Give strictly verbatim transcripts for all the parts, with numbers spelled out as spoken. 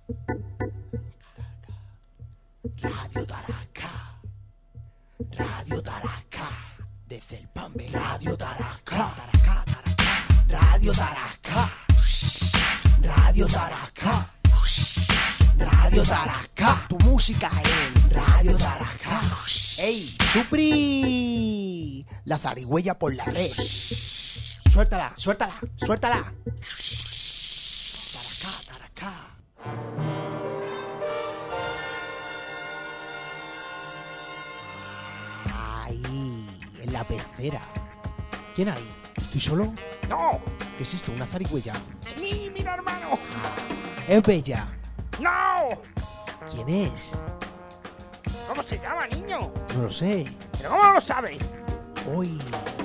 Radio Tarasca. Radio Tarasca. Desde el Pambe. Radio Tarasca. Tarasca, Tarasca. Radio Tarasca. Radio Tarasca. Radio Tarasca. Tu música en Radio Tarasca. ¡Ey, Supri! La zarigüeya por la red. Suéltala, suéltala, suéltala. Tarasca, Tarasca. Ahí, en la pecera. ¿Quién hay? ¿Estoy solo? ¡No! ¿Qué es esto? ¿Una zarigüeya? ¡Sí, mira, hermano! ¿Es bella? ¡No! ¿Quién es? ¿Cómo se llama, niño? No lo sé. ¿Pero cómo lo sabes? Uy.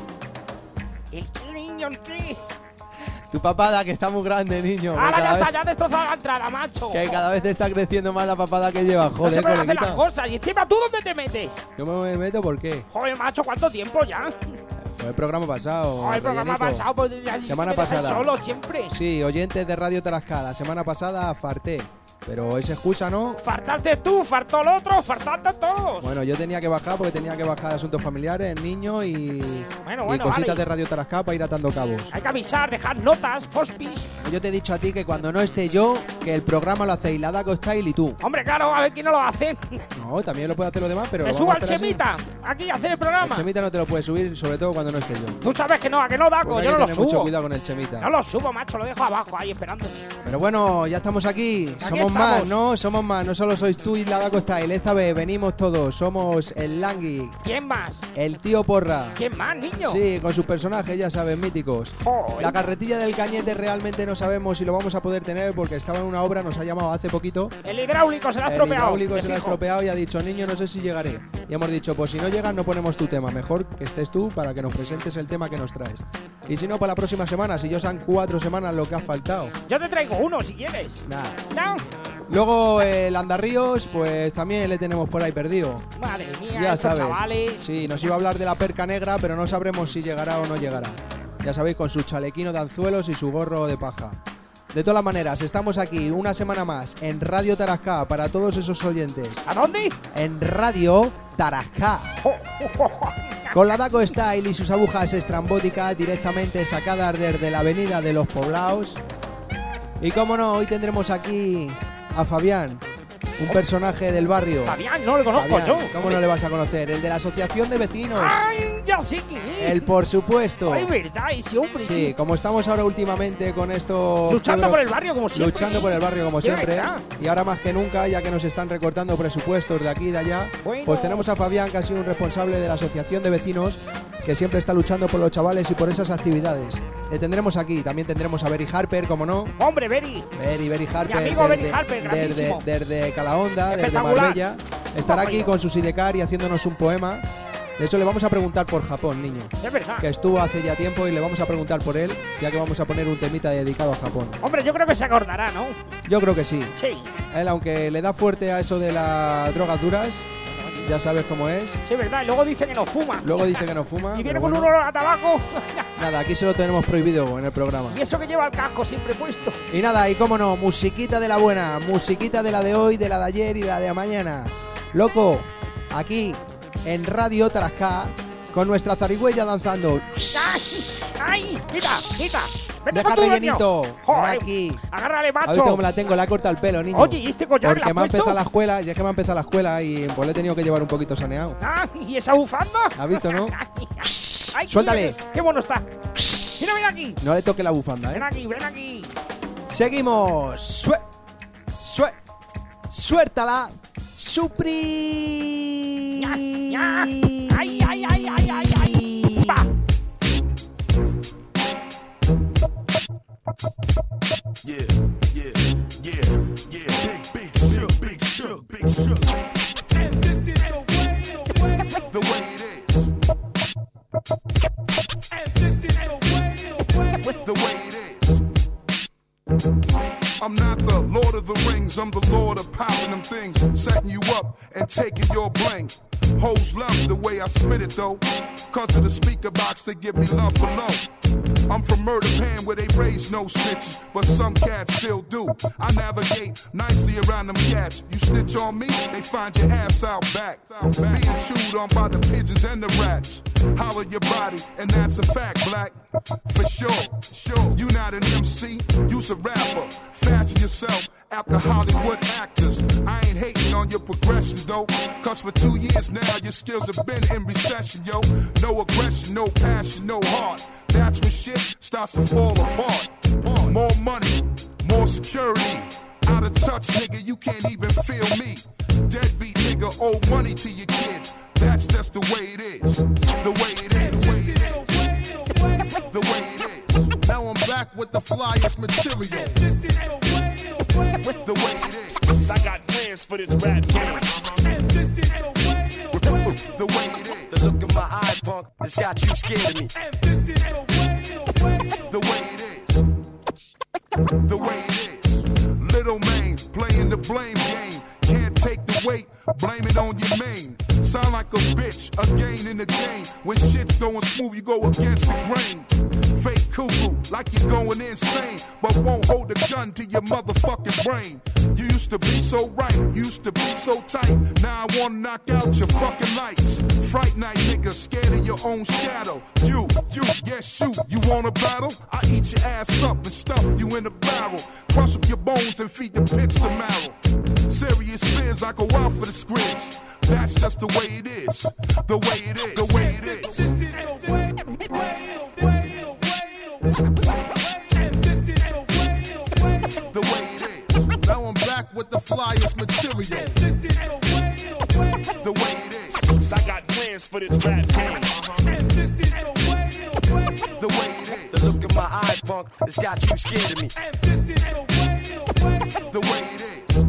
¿El qué, niño? ¿El qué? Tu papada, que está muy grande, niño. ¡Ahora ya Cada está! vez- ¡Ya ha destrozado la entrada, macho! Que cada vez te está creciendo más la papada que lleva. No Joder, se pueden hacer coleguita. las cosas. Y encima, ¿tú dónde te metes? Yo me meto, ¿por qué? Joder, macho, ¿cuánto tiempo ya? Fue el programa pasado. Joder, el programa rellenito. pasado, pues ya Semana me dejas pasada. solo siempre. Sí, oyentes de Radio Tarasca. La semana pasada farté. Pero es excusa, ¿no? Fartarte tú, fartó el otro, fartarte todos. Bueno, yo tenía que bajar porque tenía que bajar asuntos familiares, niños y, Bueno, y bueno, cositas vale. de Radio Tarasca para ir atando cabos. Hay que avisar, dejar notas, fospis. Yo te he dicho a ti que cuando no esté yo, que el programa lo hacéis la Daco Style y tú. Hombre, claro, a ver quién no lo hace. No, también lo puede hacer los demás, pero Me lo subo vamos al a hacer así. Chemita, aquí a hacer el El programa. Chemita no te lo puedes subir, sobre todo cuando no esté yo. Tú sabes que no, a que no, Daco, Porque hay yo que no lo tener mucho subo. cuidado con el Chemita. No lo subo, macho, lo dejo abajo ahí esperando. Pero bueno, ya estamos aquí. Aquí Somos estamos. más, ¿no? Somos más. No solo sois tú y la Daco Style. Esta vez venimos todos. Somos el Langui, ¿Quién más? el tío Porra. ¿Quién más, niño? Sí, con sus personajes, ya sabes, míticos. Joder. La carretilla del Cañete realmente no sabemos si lo vamos a poder tener porque estaba en una obra, nos ha llamado hace poquito. El hidráulico se la ha El estropeado. hidráulico me se lo ha fijo. estropeado y ha dicho, niño, no sé si llegaré. Y hemos dicho, pues si no llegas no ponemos tu tema, mejor que estés tú para que nos presentes el tema que nos traes. Y si no, para la próxima semana, si yo son cuatro semanas lo que ha faltado. Yo te traigo uno si quieres. Nada. No. Luego el Andarríos, pues también le tenemos por ahí perdido. Madre mía, Ya estos sabes. chavales. Sí, nos iba a hablar de la perca negra, pero no sabremos si llegará o no llegará. Ya sabéis, con su chalequino de anzuelos y su gorro de paja. De todas maneras, estamos aquí una semana más en Radio Tarasca para todos esos oyentes. ¿A dónde? En Radio Tarasca. Con la Daco Style y sus agujas estrambóticas directamente sacadas desde la avenida de los Poblaos. Y cómo no, hoy tendremos aquí a Fabián, un personaje del barrio. Fabián, no lo conozco Fabián, yo. ¿cómo no le vas a conocer? El de la asociación de vecinos. ¡Ay, ya sé quién es! El por supuesto. ¡Ay, verdad! Ese hombre, Sí, sí. como estamos ahora últimamente con esto. Luchando por el barrio como siempre. Luchando por el barrio como Sí, siempre. verdad. Y ahora más que nunca, ya que nos están recortando presupuestos de aquí y de allá, Bueno. pues tenemos a Fabián, que ha sido un responsable de la asociación de vecinos, que siempre está luchando por los chavales y por esas actividades. Le tendremos aquí, también tendremos a Berry Harper, como no. Hombre, Beri. Berry, Berry Harper. Mi amigo Berry desde- Harper, desde, grandísimo. desde Calahonda, desde Espectacular. Marbella. Estará aquí Ojo, con su sidecar y haciéndonos un poema. De eso le vamos a preguntar por Japón, niño. Es verdad. Que estuvo hace ya tiempo y le vamos a preguntar por él, ya que vamos a poner un temita dedicado a Japón. Hombre, yo creo que se acordará, ¿no? Yo creo que sí. Sí. Él, aunque le da fuerte a eso de las drogas duras, ya sabes cómo es. Sí, es verdad. Y luego dice que no fuma. Luego dice que no fuma. Y viene pero con bueno. un olor a tabaco. Nada, aquí se lo tenemos prohibido en el programa. Y eso que lleva el casco siempre puesto. Y nada, y cómo no, musiquita de la buena, musiquita de la de hoy, de la de ayer y la de mañana. Loco, aquí en Radio Tarasca, con nuestra zarigüeya danzando. ¡Ay! ¡Ay! ¡Quita! ¡Quita! ¡Vete Deja con tu rellenito. dueño! Ven ¡Joder! aquí. ¡Agárrale, ¿Has macho! visto cómo la tengo? Le ha cortado el pelo, niño. Oye, ¿y este collar Porque le has me ha empezado puesto? la escuela, y es que me ha empezado la escuela y pues le he tenido que llevar un poquito saneado. ¡Ah! ¿Y esa bufanda? ¿Has visto, no? ¡Ay, Suéltale. ¡Qué bueno está! ¡Mira, ven aquí! No le toque la bufanda, Ven ¿eh? aquí, ven aquí. Seguimos. Sue, sue, suéltala. Supri. ¡Ya! ¡Ya! ¡Ay, ay, ay, ay, ay, ay! ¡Va! Yeah, yeah, yeah, yeah. Big, big, shook, big, shook, big, shook. And this is the way, the way, the way it is. And this is the way, the way, the way it is. I'm not the Lord of the Rings, I'm the Lord of popping them things, setting you up and taking your bling. Hoes love the way I spit it though, cause of the speaker box they give me love below. I'm from Murder Pan where they raise no snitches, but some cats still do. I navigate nicely around them cats. You snitch on me, they find your ass out back. Being chewed on by the pigeons and the rats. Holler your body, and that's a fact, black. For sure, sure. You not an M C, you's a rapper. Fashion yourself after Hollywood actors. I ain't hating on your progression, though. Cause for two years now, your skills have been in recession, yo. No aggression, no passion, no heart. That's when shit starts to fall apart. More money, more security. Out of touch, nigga, you can't even feel me. Deadbeat nigga owe money to your kids. That's just the way it is. The way it is. The way it is. The way it is. Now I'm back with the flyest material. The way it is. I got plans for this rap game. The way it is. The look in my eye, punk, it's got you scared of me. The way it is. The way it is. Little Maine playing the blame game. Can't take the weight, blame it on your main. Sound like a bitch, again in the game. When shit's going smooth, you go against the grain. Fake cuckoo, like you're going insane, but won't hold a gun to your motherfucking brain. You used to be so right, used to be so tight. Now I wanna knock out your fucking lights. Fright night nigga, scared of your own shadow. You, you, yes, shoot, you wanna battle? I eat your ass up and stuff you in a barrel. Crush up your bones and feed the pigs to marrow. Serious fears, I go out for the scripts. That's just the way it is. The way it is. The way it is. The way it is. Now I'm back with the flyest material. The way it is. I got plans for this rap game. The way it is. The look in my eye, punk, it's got you scared of me. The way it is.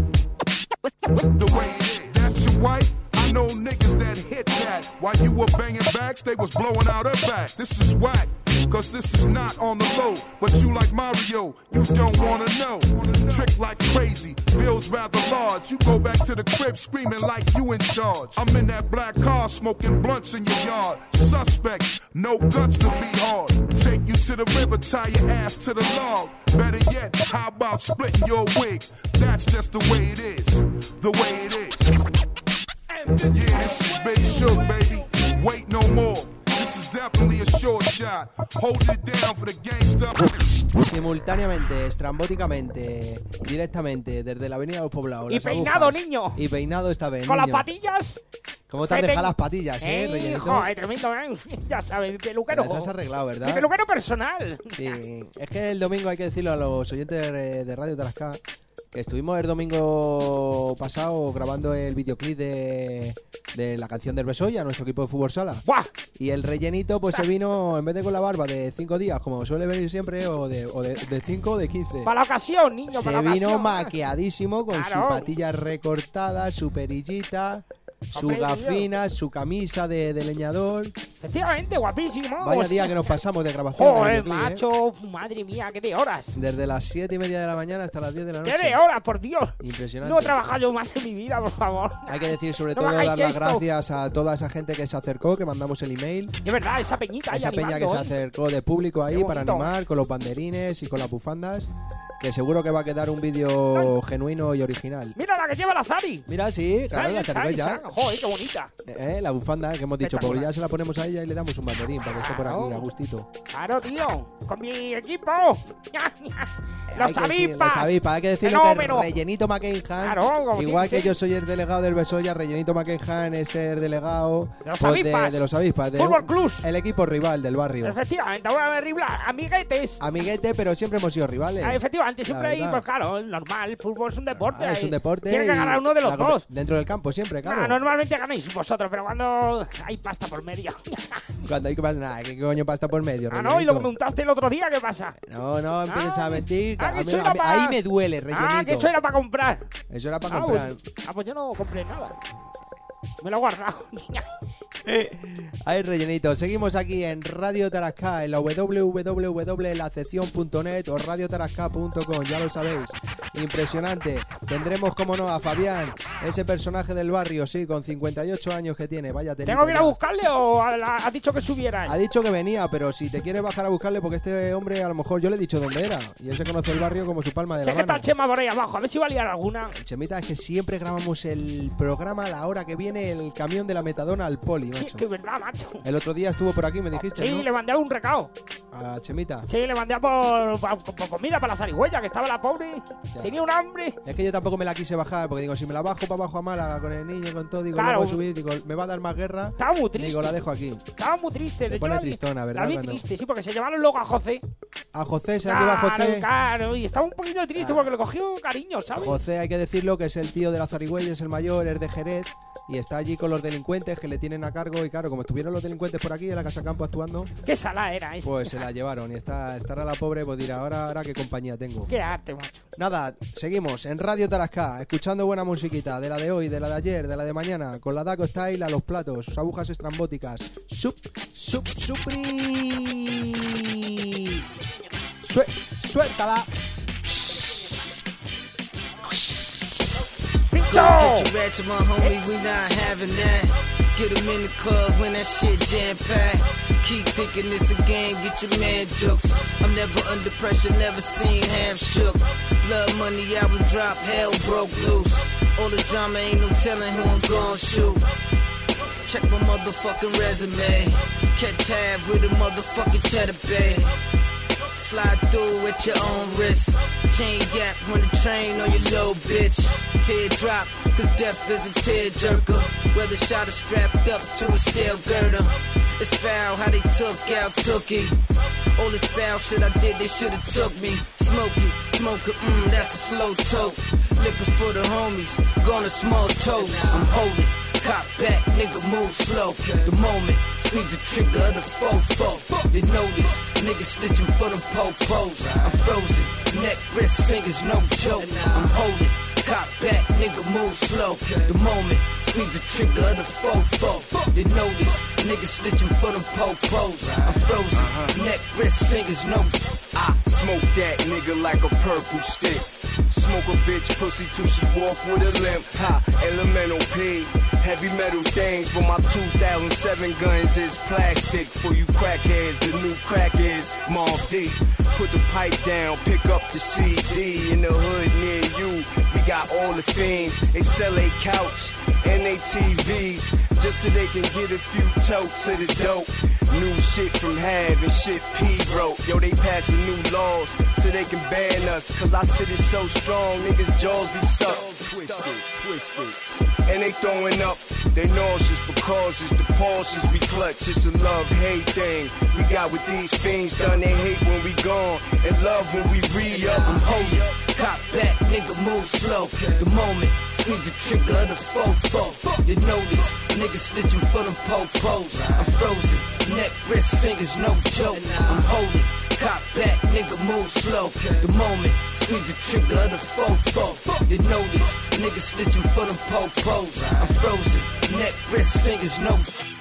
The way it is. That's your wife? I know niggas that hit that. While you were banging backs, they was blowing out her back. This is whack, cause this is not on the low. But you like Mario, you don't wanna know. Trick like crazy, bills rather large. You go back to the crib screaming like you in charge. I'm in that black car smoking blunts in your yard. Suspect, no guts to be hard. Take you to the river, tie your ass to the log. Better yet, how about splitting your wig? That's just the way it is. The way it is. Yeah, this is Big Shook, baby. Wait no more. This is definitely a short shot. Hold it down for the gangsta. Simultáneamente, estrambóticamente, directamente, desde la Avenida de los Poblados. Y las peinado, agujas. niño. Y peinado esta vez, Con niño. las patillas. ¿Cómo te has Feten- dejado las patillas, eh, Eh, rellenito? joder, tremendo, ¿eh? Ya sabes, mi peluquero. Las has arreglado, ¿verdad? Mi peluquero personal. Sí, es que el domingo hay que decirlo a los oyentes de, de Radio Tarasca, que estuvimos el domingo pasado grabando el videoclip de, de la canción del Besoya, nuestro equipo de fútbol sala. ¡Buah! Y el rellenito pues se vino, en vez de con la barba de cinco días, como suele venir siempre, o de o de, de cinco o de quince. Para la ocasión, niño, Se para la vino ocasión. maquilladísimo con Claro. su patilla recortada, su perillita, su Hombre, gafina, su camisa de, de leñador. Efectivamente, guapísimo. Vaya Hostia. día que nos pasamos de grabación. del Joder, videoclip, ¿eh? macho, madre mía, qué de horas. Desde las siete y media de la mañana hasta las diez de la noche. Qué de horas, por Dios. Impresionante. No he trabajado yo más en mi vida, por favor. Hay que decir sobre No todo me dar hagáis las esto. gracias a toda esa gente que se acercó, que mandamos el email. De verdad, esa peñita ahí Esa peña que animando, se ¿eh? acercó de público ahí Qué para bonito. animar con los banderines y con las bufandas. Que seguro que va a quedar un vídeo genuino y original. Mira la que lleva la Zari. Mira, sí, claro, Ay, la esa, tenemos ya. esa. Joder, qué bonita. Eh, la bufanda que hemos dicho, pues Espectacular. ya se la ponemos a ella y le damos un banderín para que esté por aquí Claro. a gustito. Claro, tío. Con mi equipo. Hay Los que decir- avispas. Los avispas, hay que decirlo Fenómeno. que Rellenito McCain, Claro, como igual tiene que que yo ser. soy el delegado del Besoya, Rellenito McCain es el delegado De los pues, avispas. de los avispas. de Fútbol un- Club. El equipo rival del barrio. Efectivamente, ahora ribla, amiguetes. Amiguete, pero siempre hemos sido rivales. Ah, efectivamente, siempre La hay, verdad. pues claro, normal, el fútbol es un deporte. Ah, es un eh, deporte. Tiene que y ganar uno de los la compe- dos. Dentro del campo siempre, claro. Ah, normalmente ganáis vosotros, pero cuando hay pasta por medio. Cuando hay que pasar nada, ¿qué coño pasta por medio? Ah, no, y lo que Rellenito? me untaste el otro día, ¿qué pasa? No, no, empieces a mentir. ah, a que mí- eso a era mí- pa- Ahí me duele, rellenito. Ah, que eso era para comprar. Eso era para Ah, comprar. pues- ah, pues yo no compré nada. Me lo he guardado. Ahí rellenito. Seguimos aquí en Radio Tarasca, en la doble u doble u doble u punto la sección punto net o radio tarasca punto com, ya lo sabéis. Impresionante. Tendremos, como no, a Fabián, ese personaje del barrio, sí, con cincuenta y ocho años que tiene. Vaya telita. ¿Tengo que ir a ya. buscarle o ha dicho que subiera? Ha dicho que venía, pero si te quieres bajar a buscarle, porque este hombre, a lo mejor yo le he dicho dónde era. Y él se conoce el barrio como su palma de Sé la que está mano. el Chema por ahí abajo, a ver si va a liar alguna. Chemita, es que siempre grabamos el programa a la hora que viene el camión de la metadona al poli, Sí, macho. que es verdad, macho. El otro día estuvo por aquí, me dijiste, Sí, ¿no? le mandé un recado. A Chemita. Sí, le mandé a por, por, por comida para la zarigüeya, que estaba la pobre. Ya. Tenía un hambre. Es que yo tampoco me la quise bajar, porque digo, si me la bajo para abajo a Málaga con el niño y con todo, digo, Claro. no voy a subir, digo, me va a dar más guerra. Estaba muy triste. Digo, la dejo aquí. Estaba muy triste. Se Yo pone la vi- tristona, ¿verdad? La vi Cuando- triste, sí, porque se llevaron luego a José. A José se la lleva Claro, José. claro. Y estaba un poquito triste Ah. porque le cogió cariño, ¿sabes? José, hay que decirlo, que es el tío de la Zarigüeya, es el mayor, es de Jerez y está allí con los delincuentes que le tienen a cargo. Y claro, como estuvieron los delincuentes por aquí en la Casa Campo actuando, Qué sala era esa. pues se la llevaron. Y está, estará la pobre, pues dirá, ahora, ahora qué compañía tengo. Qué arte, macho. Nada, seguimos en Radio Tarasca, escuchando buena musiquita, de la de hoy, de la de ayer, de la de mañana, con la Daco Style a los platos, sus agujas estrambóticas. Sup, sup, supri. Sue- suéltala. ¡Pincho! Get you ratchet, my homie, we not having that. Get him in the club when that shit jam-packed. Keep thinking it's a game, get your man jokes. I'm never under pressure, never seen half shook. Blood money album drop, hell broke loose. All this drama ain't no telling who I'm gon' shoot. Check my motherfucking resume. Catch tab with a motherfucking cheddar bay. Slide through at your own risk. Chain gap when the train on your low, bitch. Teardrop, cause death is a tearjerker. Whether shot or strapped up to a steel girder. It's foul how they took out Tookie. All this foul shit I did, they should've took me. Smoke it, smoke it, mmm, that's a slow toke. Liquor for the homies, gonna small toast. I'm holding, cop back, nigga move slow. The moment, squeeze the trigger of the fofo. They know this, niggas stitching for them po-pos. I'm frozen, neck, wrist, fingers, no joke. I'm holding, cop back, nigga move slow. The moment, squeeze the trigger of the fofo. They know this, niggas stitching for them po-pos. I'm frozen, neck, wrist, fingers, no I smoke that nigga like a purple stick. Smoke a bitch pussy till she walk with a limp. Ha, elemental P, heavy metal things. But my two thousand seven guns is plastic. For you crackheads, the new crack is Mob D. Put the pipe down, pick up the C D. In the hood near you, we got all the things. They sell a couch and they T Vs just so they can get a few totes of the dope. New shit from Have and shit P wrote. Yo, they passing new laws so they can ban us. Cause our city's so strong, niggas' jaws be stuck. Twisted, twisted. And they throwing up, they nauseous because it's the pauses we clutch. It's a love-hate thing we got with these fiends done. They hate when we gone and love when we re-up. I'm holding, cop back, nigga move slow. The moment, squeeze the trigger of the fofo. You know this, niggas stitching for them po-pos. I'm frozen, neck, wrist, fingers, no joke. I'm holding, cop back, nigga move slow. The moment, squeeze the trigger of the fofo. You know this, niggas stitching for them po-pos. I'm frozen, neck, wrist, fingers, no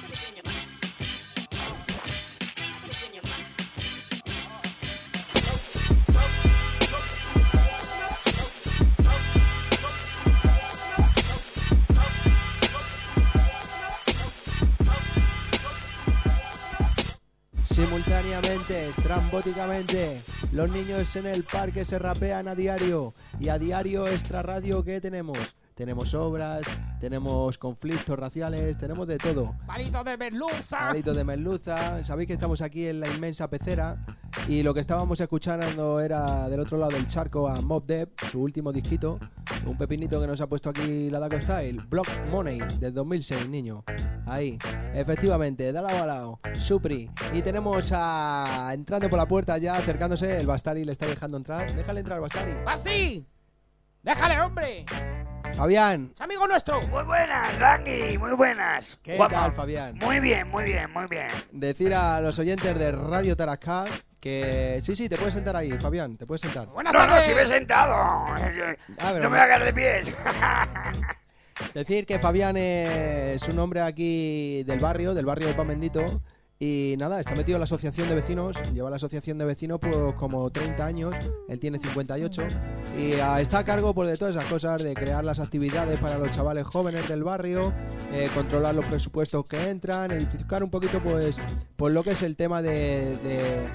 Simultáneamente, estrambóticamente, los niños en el parque se rapean a diario. Y a diario Extra Radio, ¿qué tenemos? Tenemos obras, tenemos conflictos raciales, tenemos de todo. Palito de merluza. Palito de merluza. Sabéis que estamos aquí en la inmensa pecera. Y lo que estábamos escuchando era del otro lado del charco a Mob Deep, su último disquito. Un pepinito que nos ha puesto aquí la Daco Style. Block Money, del dos mil seis, niño. Ahí, efectivamente, de lado a lado, Supri. Y tenemos a... entrando por la puerta ya, acercándose, el Bastari le está dejando entrar. Déjale entrar, Bastari. ¡Basti! ¡Déjale, hombre! Fabián. ¡Es amigo nuestro! Muy buenas, Rangi, muy buenas. ¿Qué Guapa. tal, Fabián? Muy bien, muy bien, muy bien. Decir a los oyentes de Radio Tarasca que... Sí, sí, te puedes sentar ahí, Fabián, te puedes sentar. ¡Buenas No, no, tardes! si me he sentado. Ah, pero No me voy a caer de pies. Decir que Fabián es un hombre aquí del barrio, del barrio de Pan Bendito. Y nada, está metido en la asociación de vecinos. Lleva la asociación de vecinos pues como treinta años. Él tiene cincuenta y ocho. Y ah, está a cargo pues, de todas esas cosas, de crear las actividades para los chavales jóvenes del barrio, eh, controlar los presupuestos que entran, edificar un poquito pues, pues lo que es el tema de... de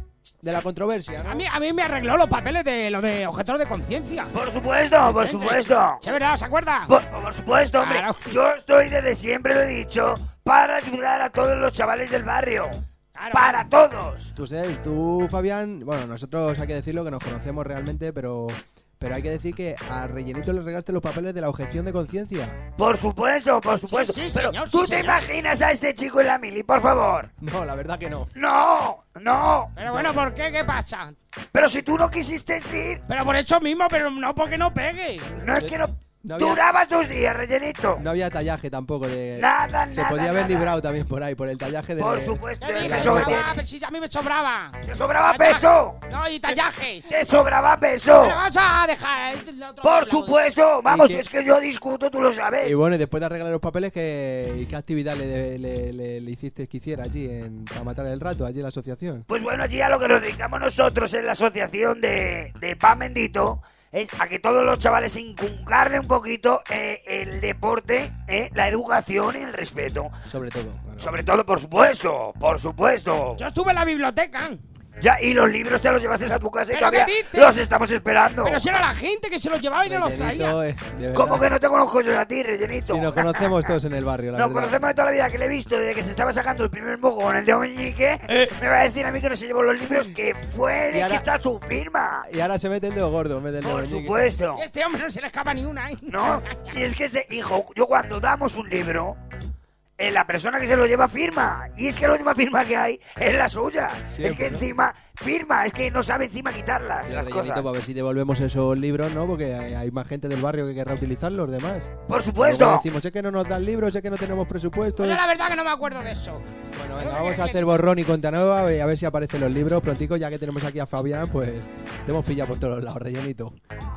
De la controversia, ¿no? A mí, a mí me arregló los papeles de lo de objetor de conciencia. Por supuesto, por supuesto. ¿Es verdad? ¿Se acuerda? Por, por supuesto, hombre. Claro. Yo estoy desde siempre, lo he dicho, para ayudar a todos los chavales del barrio. Claro. Para todos. Tú, sé, tú, Fabián, bueno, nosotros hay que decirlo que nos conocemos realmente, pero... Pero hay que decir que a Rellenito le regalaste los papeles de la objeción de conciencia. Por supuesto, por supuesto. Sí, sí, Pero señor, tú sí, te señor. imaginas a este chico en la mili, por favor. No, la verdad que no. No, no. Pero bueno, ¿por qué? ¿Qué pasa? Pero si tú no quisiste ir, Pero por eso mismo, pero no porque no pegue. no es que no... No había- Durabas dos días, Rellenito. No había tallaje tampoco de... Nada, Se nada, podía haber nada. librado también por ahí, por el tallaje de... Por supuesto. ¿Qué ¿Qué dices, eso que chaval? tiene? Pero si a mí me sobraba. ¿Te sobraba Tallaje. peso? No, y tallajes. ¿Te sobraba peso? Pero vamos a dejar... este es otro Por aplauso. supuesto. Vamos, ¿Y qué? es que yo discuto, tú lo sabes. Y bueno, y después de arreglar los papeles, ¿qué, y qué actividad le, le, le, le hiciste que hiciera allí en, para matar el rato, allí en la asociación? Pues bueno, allí a lo que nos dedicamos nosotros en la asociación de, de Pan Bendito es a que todos los chavales inculcarle un poquito eh, el deporte, eh, la educación y el respeto. Sobre todo. Bueno. Sobre todo, por supuesto, por supuesto. Yo estuve en la biblioteca. Ya, y los libros te los llevaste a tu casa y ¿Pero todavía qué dices? los estamos esperando. Pero si era la gente que se los llevaba y no los Rellenito, traía. eh, de verdad. ¿Cómo que no te conozco yo a ti, Rellenito? Si nos conocemos todos en el barrio, la Nos verdad. conocemos de toda la vida, que le he visto desde que se estaba sacando el primer moco con el de Meñique. Me va a decir a mí que no se llevó los libros, que fue el Y ahora- que está su firma. Y ahora se mete el dedo gordo, mete el dedo Por meñique. supuesto. Este hombre no se le escapa ni una, ¿eh? No, si es que ese hijo, yo cuando damos un libro, eh, la persona que se lo lleva firma. Y es que la última firma que hay es la suya. Siempre, es que ¿no? encima firma, es que no sabe encima quitarlas Y las Rellenito, cosas. para ver si devolvemos esos libros, ¿no? Porque hay, hay más gente del barrio que querrá utilizar los demás. Por Luego supuesto. decimos, es que no nos dan libros, es que no tenemos presupuestos. Pues yo la verdad que no me acuerdo de eso. Bueno, venga, vamos a hacer borrón y cuenta nueva y a ver si aparecen los libros prontico, ya que tenemos aquí a Fabián, pues te hemos pillado por todos lados, Rellenito.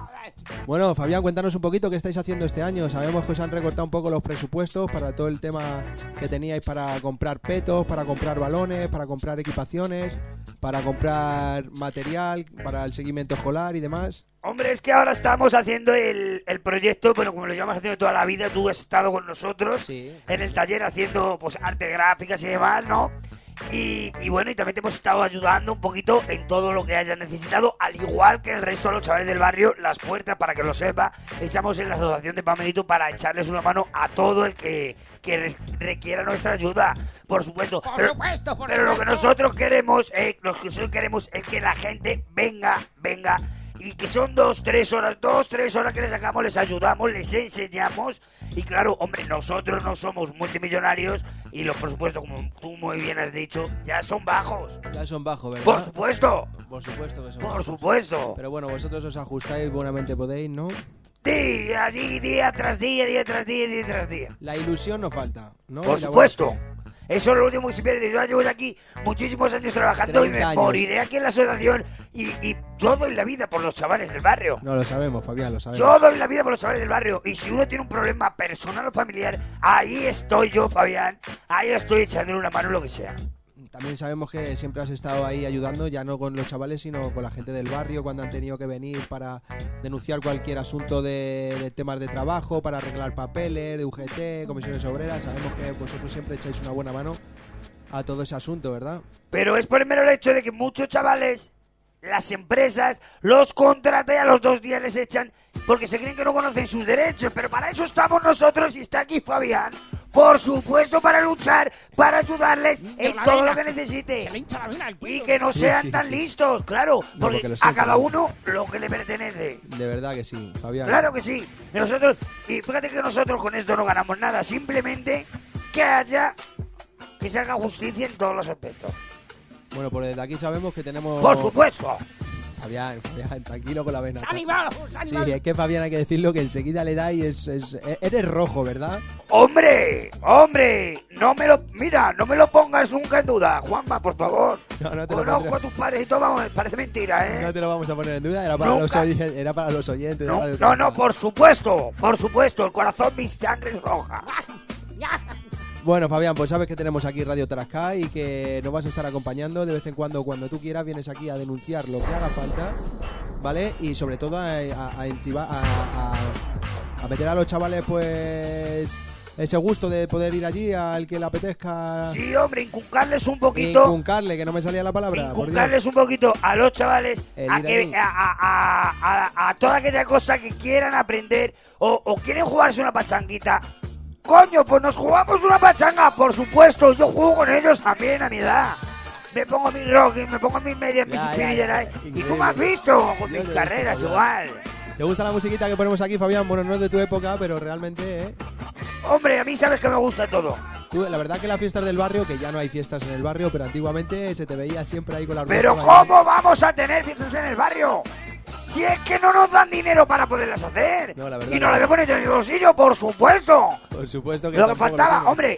Bueno, Fabián, cuéntanos un poquito qué estáis haciendo este año. Sabemos que os han recortado un poco los presupuestos para todo el tema que teníais para comprar petos, para comprar balones, para comprar equipaciones, para comprar material, para el seguimiento escolar y demás. Hombre, es que ahora estamos haciendo el, el proyecto, bueno, como lo llevamos haciendo toda la vida, tú has estado con nosotros Sí. en el taller haciendo pues arte gráficas y demás, ¿no? Y, y bueno, y también te hemos estado ayudando un poquito en todo lo que hayas necesitado, al igual que el resto de los chavales del barrio, las puertas, para que lo sepa, estamos en la asociación de Pan Bendito para echarles una mano a todo el que, que re- requiera nuestra ayuda, por supuesto. Por pero, supuesto, por pero lo que supuesto. nosotros queremos, eh, lo que nosotros queremos es que la gente venga, venga, y que son dos, tres horas, dos, tres horas que les sacamos, les ayudamos, les enseñamos. Y claro, hombre, nosotros no somos multimillonarios y los presupuestos, como tú muy bien has dicho, ya son bajos. Ya son bajos, ¿verdad? Por supuesto, Por supuesto que son por bajos. supuesto. Pero bueno, vosotros os ajustáis buenamente podéis, ¿no? Día, así, día tras día, día tras día, día tras día. La ilusión no falta, ¿no? Por Y la supuesto. buena fe. Eso es lo último que se pierde. Yo llevo aquí muchísimos años trabajando y me treinta años. moriré aquí en la asociación. Y, y yo doy la vida por los chavales del barrio. No lo sabemos, Fabián, lo sabemos. Yo doy la vida por los chavales del barrio. Y si uno tiene un problema personal o familiar, ahí estoy yo, Fabián. Ahí estoy echándole una mano en lo que sea. También sabemos que siempre has estado ahí ayudando, ya no con los chavales, sino con la gente del barrio, cuando han tenido que venir para denunciar cualquier asunto de, de temas de trabajo, para arreglar papeles, de U G T, comisiones obreras. Sabemos que vosotros siempre echáis una buena mano a todo ese asunto, ¿verdad? Pero es por el mero hecho de que muchos chavales, las empresas, los contratan y a los dos días les echan porque se creen que no conocen sus derechos. Pero para eso estamos nosotros y está aquí Fabián. Por supuesto, para luchar, para ayudarles en la todo vena. lo que necesite. Se le hincha la vena al Y cuello. que no Sí, sean sí, tan sí. listos, claro. Porque porque lo a siento. cada uno lo que le pertenece. De verdad que sí, Fabián. Claro que sí. Y nosotros, y fíjate que nosotros con esto no ganamos nada. Simplemente que haya, que se haga justicia en todos los aspectos. Bueno, pues desde aquí sabemos que tenemos Por supuesto. Fabián, Fabián, tranquilo con la vena. ¡Se ha animado! ¡Se ha Sí, animado! es que Fabián hay que decirlo que enseguida le da y es, es, eres rojo, ¿verdad? ¡Hombre! ¡Hombre! No me lo... Mira, no me lo pongas nunca en duda, Juanma, por favor. No, no te lo Conozco pondré. a tus padres y todo, vamos, parece mentira, ¿eh? No te lo vamos a poner en duda, era para, Nunca. los, oy- era para los oyentes. de No, Radio no, no, Tarasca. por supuesto, por supuesto, el corazón, mi sangre es roja. Bueno, Fabián, pues sabes que tenemos aquí Radio Tarasca y que nos vas a estar acompañando de vez en cuando, cuando tú quieras, vienes aquí a denunciar lo que haga falta, ¿vale? Y sobre todo a, a, a, enciba- a, a- a meter a los chavales, pues, ese gusto de poder ir allí al que le apetezca. Sí, hombre, inculcarles un poquito... Inculcarle, que no me salía la palabra. por Dios. Inculcarles un poquito a los chavales El a, ir que, allí. a, a- a- a- a toda aquella cosa que quieran aprender o, o quieren jugarse una pachanguita. Coño, pues nos jugamos una pachanga, por supuesto. Yo juego con ellos también a mi edad. Me pongo mis rocking, me pongo mis medias, mis Ya, ya, Spirit ya, Jedi. Y increíble. tú me has visto con Yo mis te he carreras visto, igual. ¿Te gusta la musiquita que ponemos aquí, Fabián? Bueno, no es de tu época, pero realmente, ¿eh? Hombre, a mí sabes que me gusta todo. Tú, la verdad que las fiestas del barrio, que ya no hay fiestas en el barrio, pero antiguamente se te veía siempre ahí con la Pero orquesta bailando. ¿cómo vamos a tener fiestas en el barrio? Si es que no nos dan dinero para poderlas hacer. No, la verdad y que no la no. voy a poner yo en mi bolsillo, por supuesto. Por supuesto que Lo que tampoco faltaba, tengo. hombre,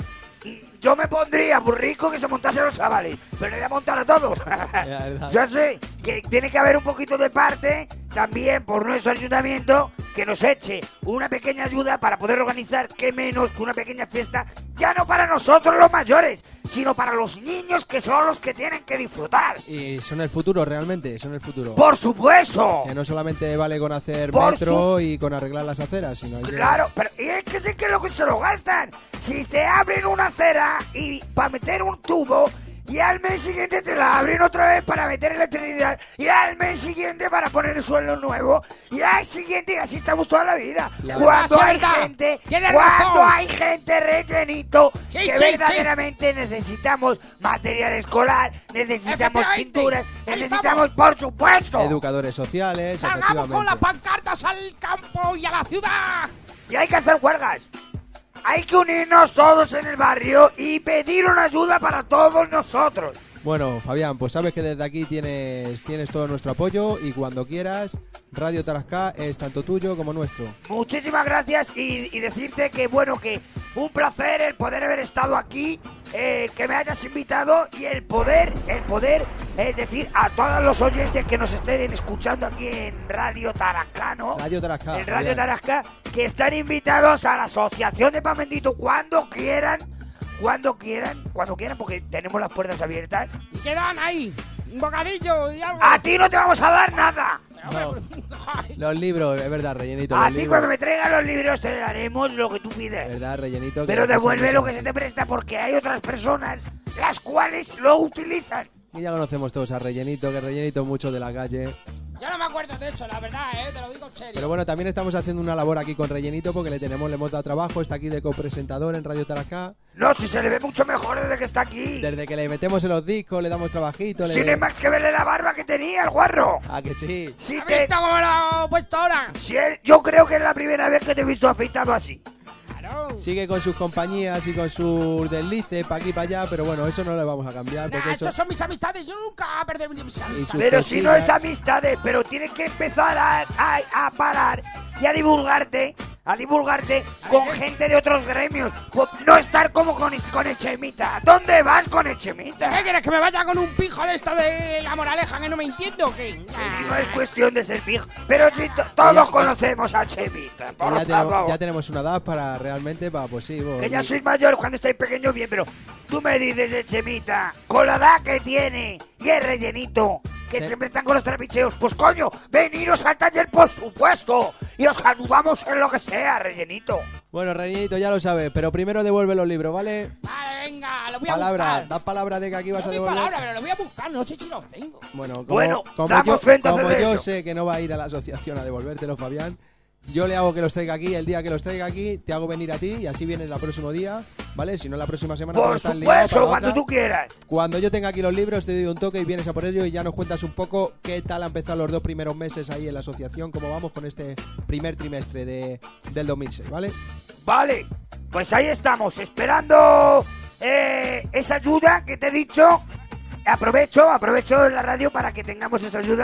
yo me pondría muy rico que se montasen los chavales, pero le voy a montar a todos. verdad. Yo sé que tiene que haber un poquito de parte también por nuestro ayuntamiento que nos eche una pequeña ayuda para poder organizar, qué menos que una pequeña fiesta, ya no para nosotros los mayores, sino para los niños que son los que tienen que disfrutar. Y son el futuro, realmente, son el futuro. ¡Por supuesto! Que no solamente vale con hacer Por metro y con arreglar las aceras, sino hay que... Claro, pero y es que sé que lo que se lo gastan. Si te abren una acera y para meter un tubo y al mes siguiente te la abren otra vez para meter electricidad y al mes siguiente para poner el suelo nuevo y al siguiente y así estamos toda la vida. La Cuando verdad, hay es verdad. gente, Tienes cuando razón. hay gente rellenito Sí, que sí, verdaderamente necesitamos material escolar, necesitamos Efectivamente. pinturas, Ahí necesitamos por supuesto. Educadores sociales, ¡Salgamos con las efectivamente. pancartas al campo y a la ciudad! Y hay que hacer huelgas. Hay que unirnos todos en el barrio y pedir una ayuda para todos nosotros. Bueno, Fabián, pues sabes que desde aquí tienes, tienes todo nuestro apoyo y cuando quieras, Radio Tarasca es tanto tuyo como nuestro. Muchísimas gracias y, y decirte que, bueno, que un placer el poder haber estado aquí, eh, que me hayas invitado y el poder, el poder, es decir, a todos los oyentes que nos estén escuchando aquí en Radio Tarasca, ¿no? Radio Tarasca. En Radio Fabián. Tarasca, que están invitados a la Asociación de Pan Bendito cuando quieran, cuando quieran, cuando quieran, porque tenemos las puertas abiertas. Y quedan ahí, un bocadillo y algo. A ti no te vamos a dar nada. No. Ay, Los libros, es verdad, rellenito. A los ti libros. cuando me traigas los libros te daremos lo que tú Es pides. verdad, rellenito. que Pero las cosas devuelve no lo son que se así. te presta porque hay otras personas las cuales lo utilizan. Y ya conocemos todos a rellenito, que rellenito mucho de la calle. yo no me acuerdo de eso, la verdad, eh, te lo digo en serio. Pero bueno, también estamos haciendo una labor aquí con rellenito porque le tenemos, le hemos dado trabajo, está aquí de copresentador en Radio Tarasca. No, si se le ve mucho mejor desde que está aquí. Desde que le metemos en los discos, le damos trabajito. Le... Si no hay más que verle la barba que tenía el guarro. Ah, que sí. Si ¿Has te... visto cómo lo he puesto ahora? si él- Yo creo que es la primera vez que te he visto afeitado así. Claro. Sigue con sus compañías y con sus deslices para aquí y para allá, pero bueno, eso no le vamos a cambiar porque Nah, eso... estos son mis amistades, yo nunca perderé mis amistades. sus Pero si no cosillas. es amistades, pero tienes que empezar a, a, a parar y a divulgarte, a divulgarte con gente de otros gremios. Pues no estar como con, con Echemita. ¿Dónde vas con ¿Qué Echemita? quieres, que me vaya con un pijo de esto de la moraleja que no me entiendo o qué? Si no es cuestión de ser fijo. Pero si to- todos conocemos a Echemita, Que por ya, tenemos, favor. ya tenemos una edad para realmente, para pues sí, vos- Que ya sois mayor cuando estáis pequeños, bien, pero tú me dices, Echemita, con la edad que tiene y el rellenito, que Sí. siempre están con los trapicheos, pues coño, veniros al taller, por supuesto, y os ayudamos en lo que sea, rellenito. Bueno, rellenito, ya lo sabes, pero primero devuelve los libros, ¿vale? Vale, venga, lo voy a Palabra, buscar. da palabra de que aquí vas No a mi devolver. palabra, pero lo voy a buscar, no sé si los tengo. Bueno, como, Bueno, como damos yo, frente a como hacer yo eso. sé que no va a ir a la asociación a devolvértelo, Fabián, yo le hago que los traiga aquí. El día que los traiga aquí, te hago venir a ti y así vienes el próximo día, ¿vale? Si no, la próxima semana Por porque estás liado supuesto, para cuando otra. tú quieras. Cuando yo tenga aquí los libros, te doy un toque y vienes a por ello y ya nos cuentas un poco qué tal han empezado los dos primeros meses ahí en la asociación, cómo vamos con este primer trimestre de, del dos mil seis, ¿vale? Vale, pues ahí estamos, esperando eh, esa ayuda que te he dicho. Aprovecho, aprovecho en la radio para que tengamos esa ayuda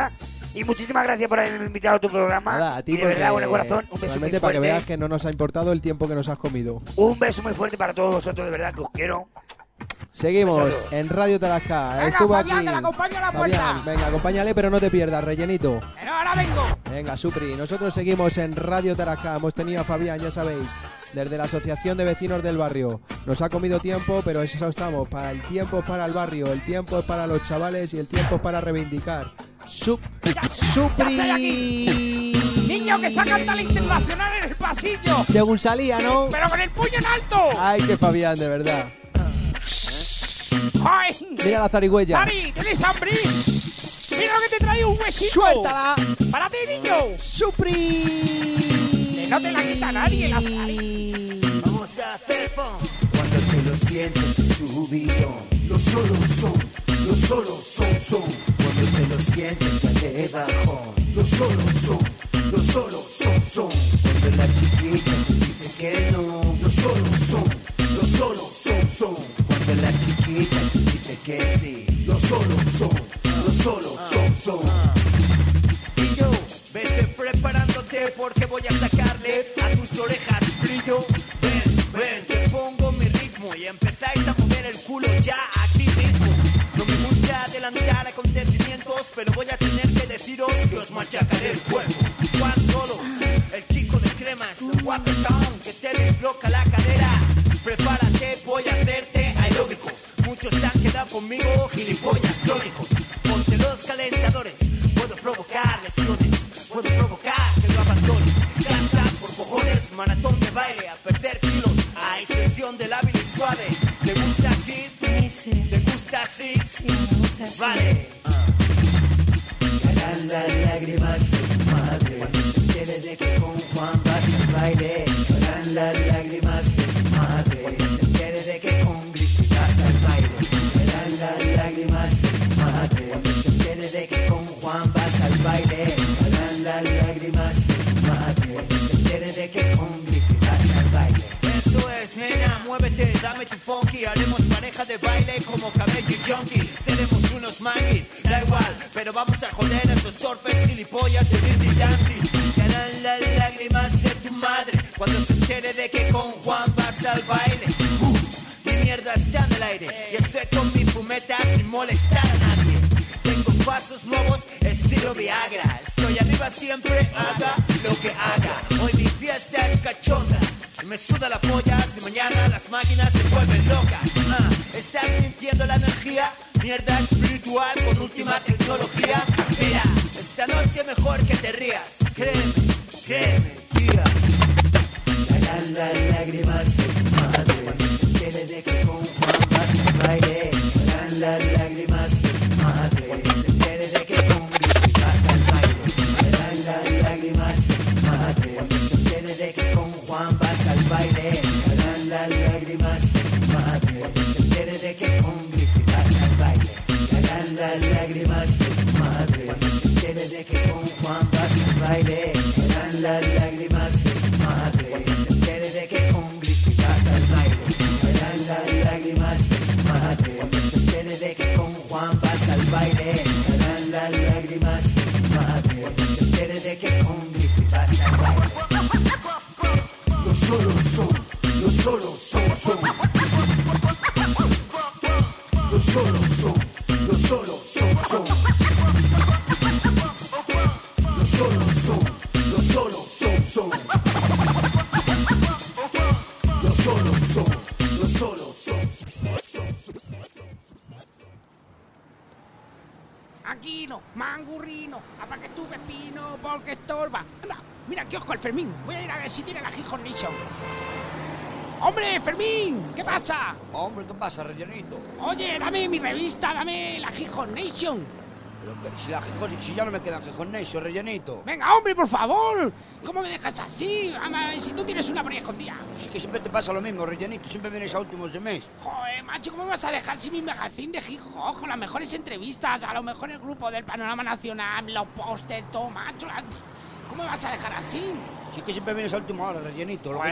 Y muchísimas gracias por haberme invitado a tu programa. Nada, a ti y de porque verdad, con el corazón, un beso muy realmente fuerte. para que veas que no nos ha importado el tiempo que nos has comido. Un beso muy fuerte para todos vosotros, de verdad, que os quiero. Seguimos en Radio Tarasca. Venga, Estuvo Fabián, aquí. que la acompaño a la Fabián, puerta. venga, acompáñale, pero no te pierdas, rellenito. Pero ahora vengo. Venga, Supri, nosotros seguimos en Radio Tarasca. Hemos tenido a Fabián, ya sabéis, desde la Asociación de Vecinos del Barrio. Nos ha comido tiempo, pero eso estamos. Para el tiempo es para el barrio, el tiempo es para los chavales y el tiempo es para reivindicar. Sup, Supri. Ya estoy aquí. Niño que saca la internacional en el pasillo. Según salía, ¿no? Pero con el puño en alto. Ay, que Fabián, de verdad. Ay. Mira la zarigüeya. Mari, ¿tienes hambre? Mira lo que te trae un huesito. ¡Suéltala! Para ti, niño. ¡Supri! Que no te la quita nadie la zari. Vamos a hacer pon. Cuando te lo sientes es subidón. Los solos son, los solos son, son. Cuando te lo sientes ya te bajón. Los solos son, los solos son, son. Cuando la chiquita te dice que no. Los solos son, los solos son, son. Cuando la chiquita te dice que sí. Los solos son, los solos son, son. Y yo, vete preparándote porque voy a sacarle a tus orejas brillo. Ven, ven, te pongo mi ritmo y empezáis a mover el culo ya aquí mismo. No me gusta adelantar acontecimientos, pero voy a tener que deciros que os machacaré el cuerpo. Juan Solo, el chico de cremas, guapetón que te desbloca la cadera. Prepárate, voy a hacerte aeróbicos. Muchos se han quedado conmigo, gilipollas tónicos. Ponte los calentadores, puedo provocar lesiones, puedo provocar que lo abandones. Gasta por cojones, maratón de baile, a perder kilos. Hay sesión de lábil y suave. ¿Te gusta aquí? Sí. ¿Te gusta así? Sí, me gusta así. Vale. Caerán las lágrimas de tu madre cuando se entere de que con Juan vas al baile. Caerán las lágrimas de tu madre cuando se entere de que con Griffith vas al baile. Caerán las lágrimas de tu madre cuando se entere de que con Juan vas al baile. Caerán las lágrimas de tu madre cuando se entere de que con Griffith vas al baile. Eso es, nena, muévete, dame tu funky. Haremos pareja de baile como camello y junkie. Seremos unos manguis, da igual, pero vamos a joder a esos torpes gilipollas de Dirty Dancing. Caerán las lágrimas de tu madre cuando se entere de que con Juan vas al baile. Uh, mi mierda está en el aire y estoy con mi fumeta sin molestar a nadie. Tengo pasos nuevos, estilo Viagra. Estoy arriba siempre, haga lo que haga. Hoy mi fiesta es cachonda. Me suda la polla si mañana las máquinas se vuelven locas. Ah, ¿estás sintiendo la energía? Mierda espiritual con última tecnología. Mira, esta noche mejor que te rías. Créeme, créeme, tía. Caerán las lágrimas de tu madre cuando se entere de que con Juan vas al baile. Caerán las lágrimas de tu madre cuando se entere de que con Griffith vas al baile. Caerán las lágrimas de tu madre cuando se entere de que con Juan vas al baile. Caerán las lágrimas de tu madre cuando se entere de que con Griffith vas al baile. Caerán las lágrimas de tu madre cuando se entere de que con Juan vas al baile. Caerán las lágrimas de tu madre cuando se entere de que con Griffith vas al baile. Caerán las lágrimas de tu madre cuando se entere de que con Juan vas al baile. Caerán las lágrimas de tu madre cuando se entere de que con Griffith vas al baile. Los solos son, los solos son, son. Los solos son, los solos son, son. Los solos son, los solos son, son. Los solos son, los solos son. Aquí no, mangurrino, apague tu pepino porque estorba. Anda, mira, kiosco el Fermín. Voy a ir a ver si tiene la Gijón Nation. ¡Hombre, Fermín! ¿Qué pasa? Hombre, ¿qué pasa, rellenito? Oye, dame mi revista, dame la Gijón Nation. Pero que, si, la Gijón, si ya no me quedan Gijón Nation, rellenito. Venga, hombre, por favor. ¿Cómo me dejas así? Ama, si tú tienes una por ahí escondida. Es que siempre te pasa lo mismo, rellenito. Siempre vienes a últimos de mes. Joder, macho, ¿cómo me vas a dejar sin mi magazine de Gijón? Con las mejores entrevistas, a lo mejor el grupo del Panorama Nacional, los pósters, todo, macho. La... ¿Cómo me vas a dejar así? Si es que siempre vienes a última hora, rellenito. Lo que, Joder. yo,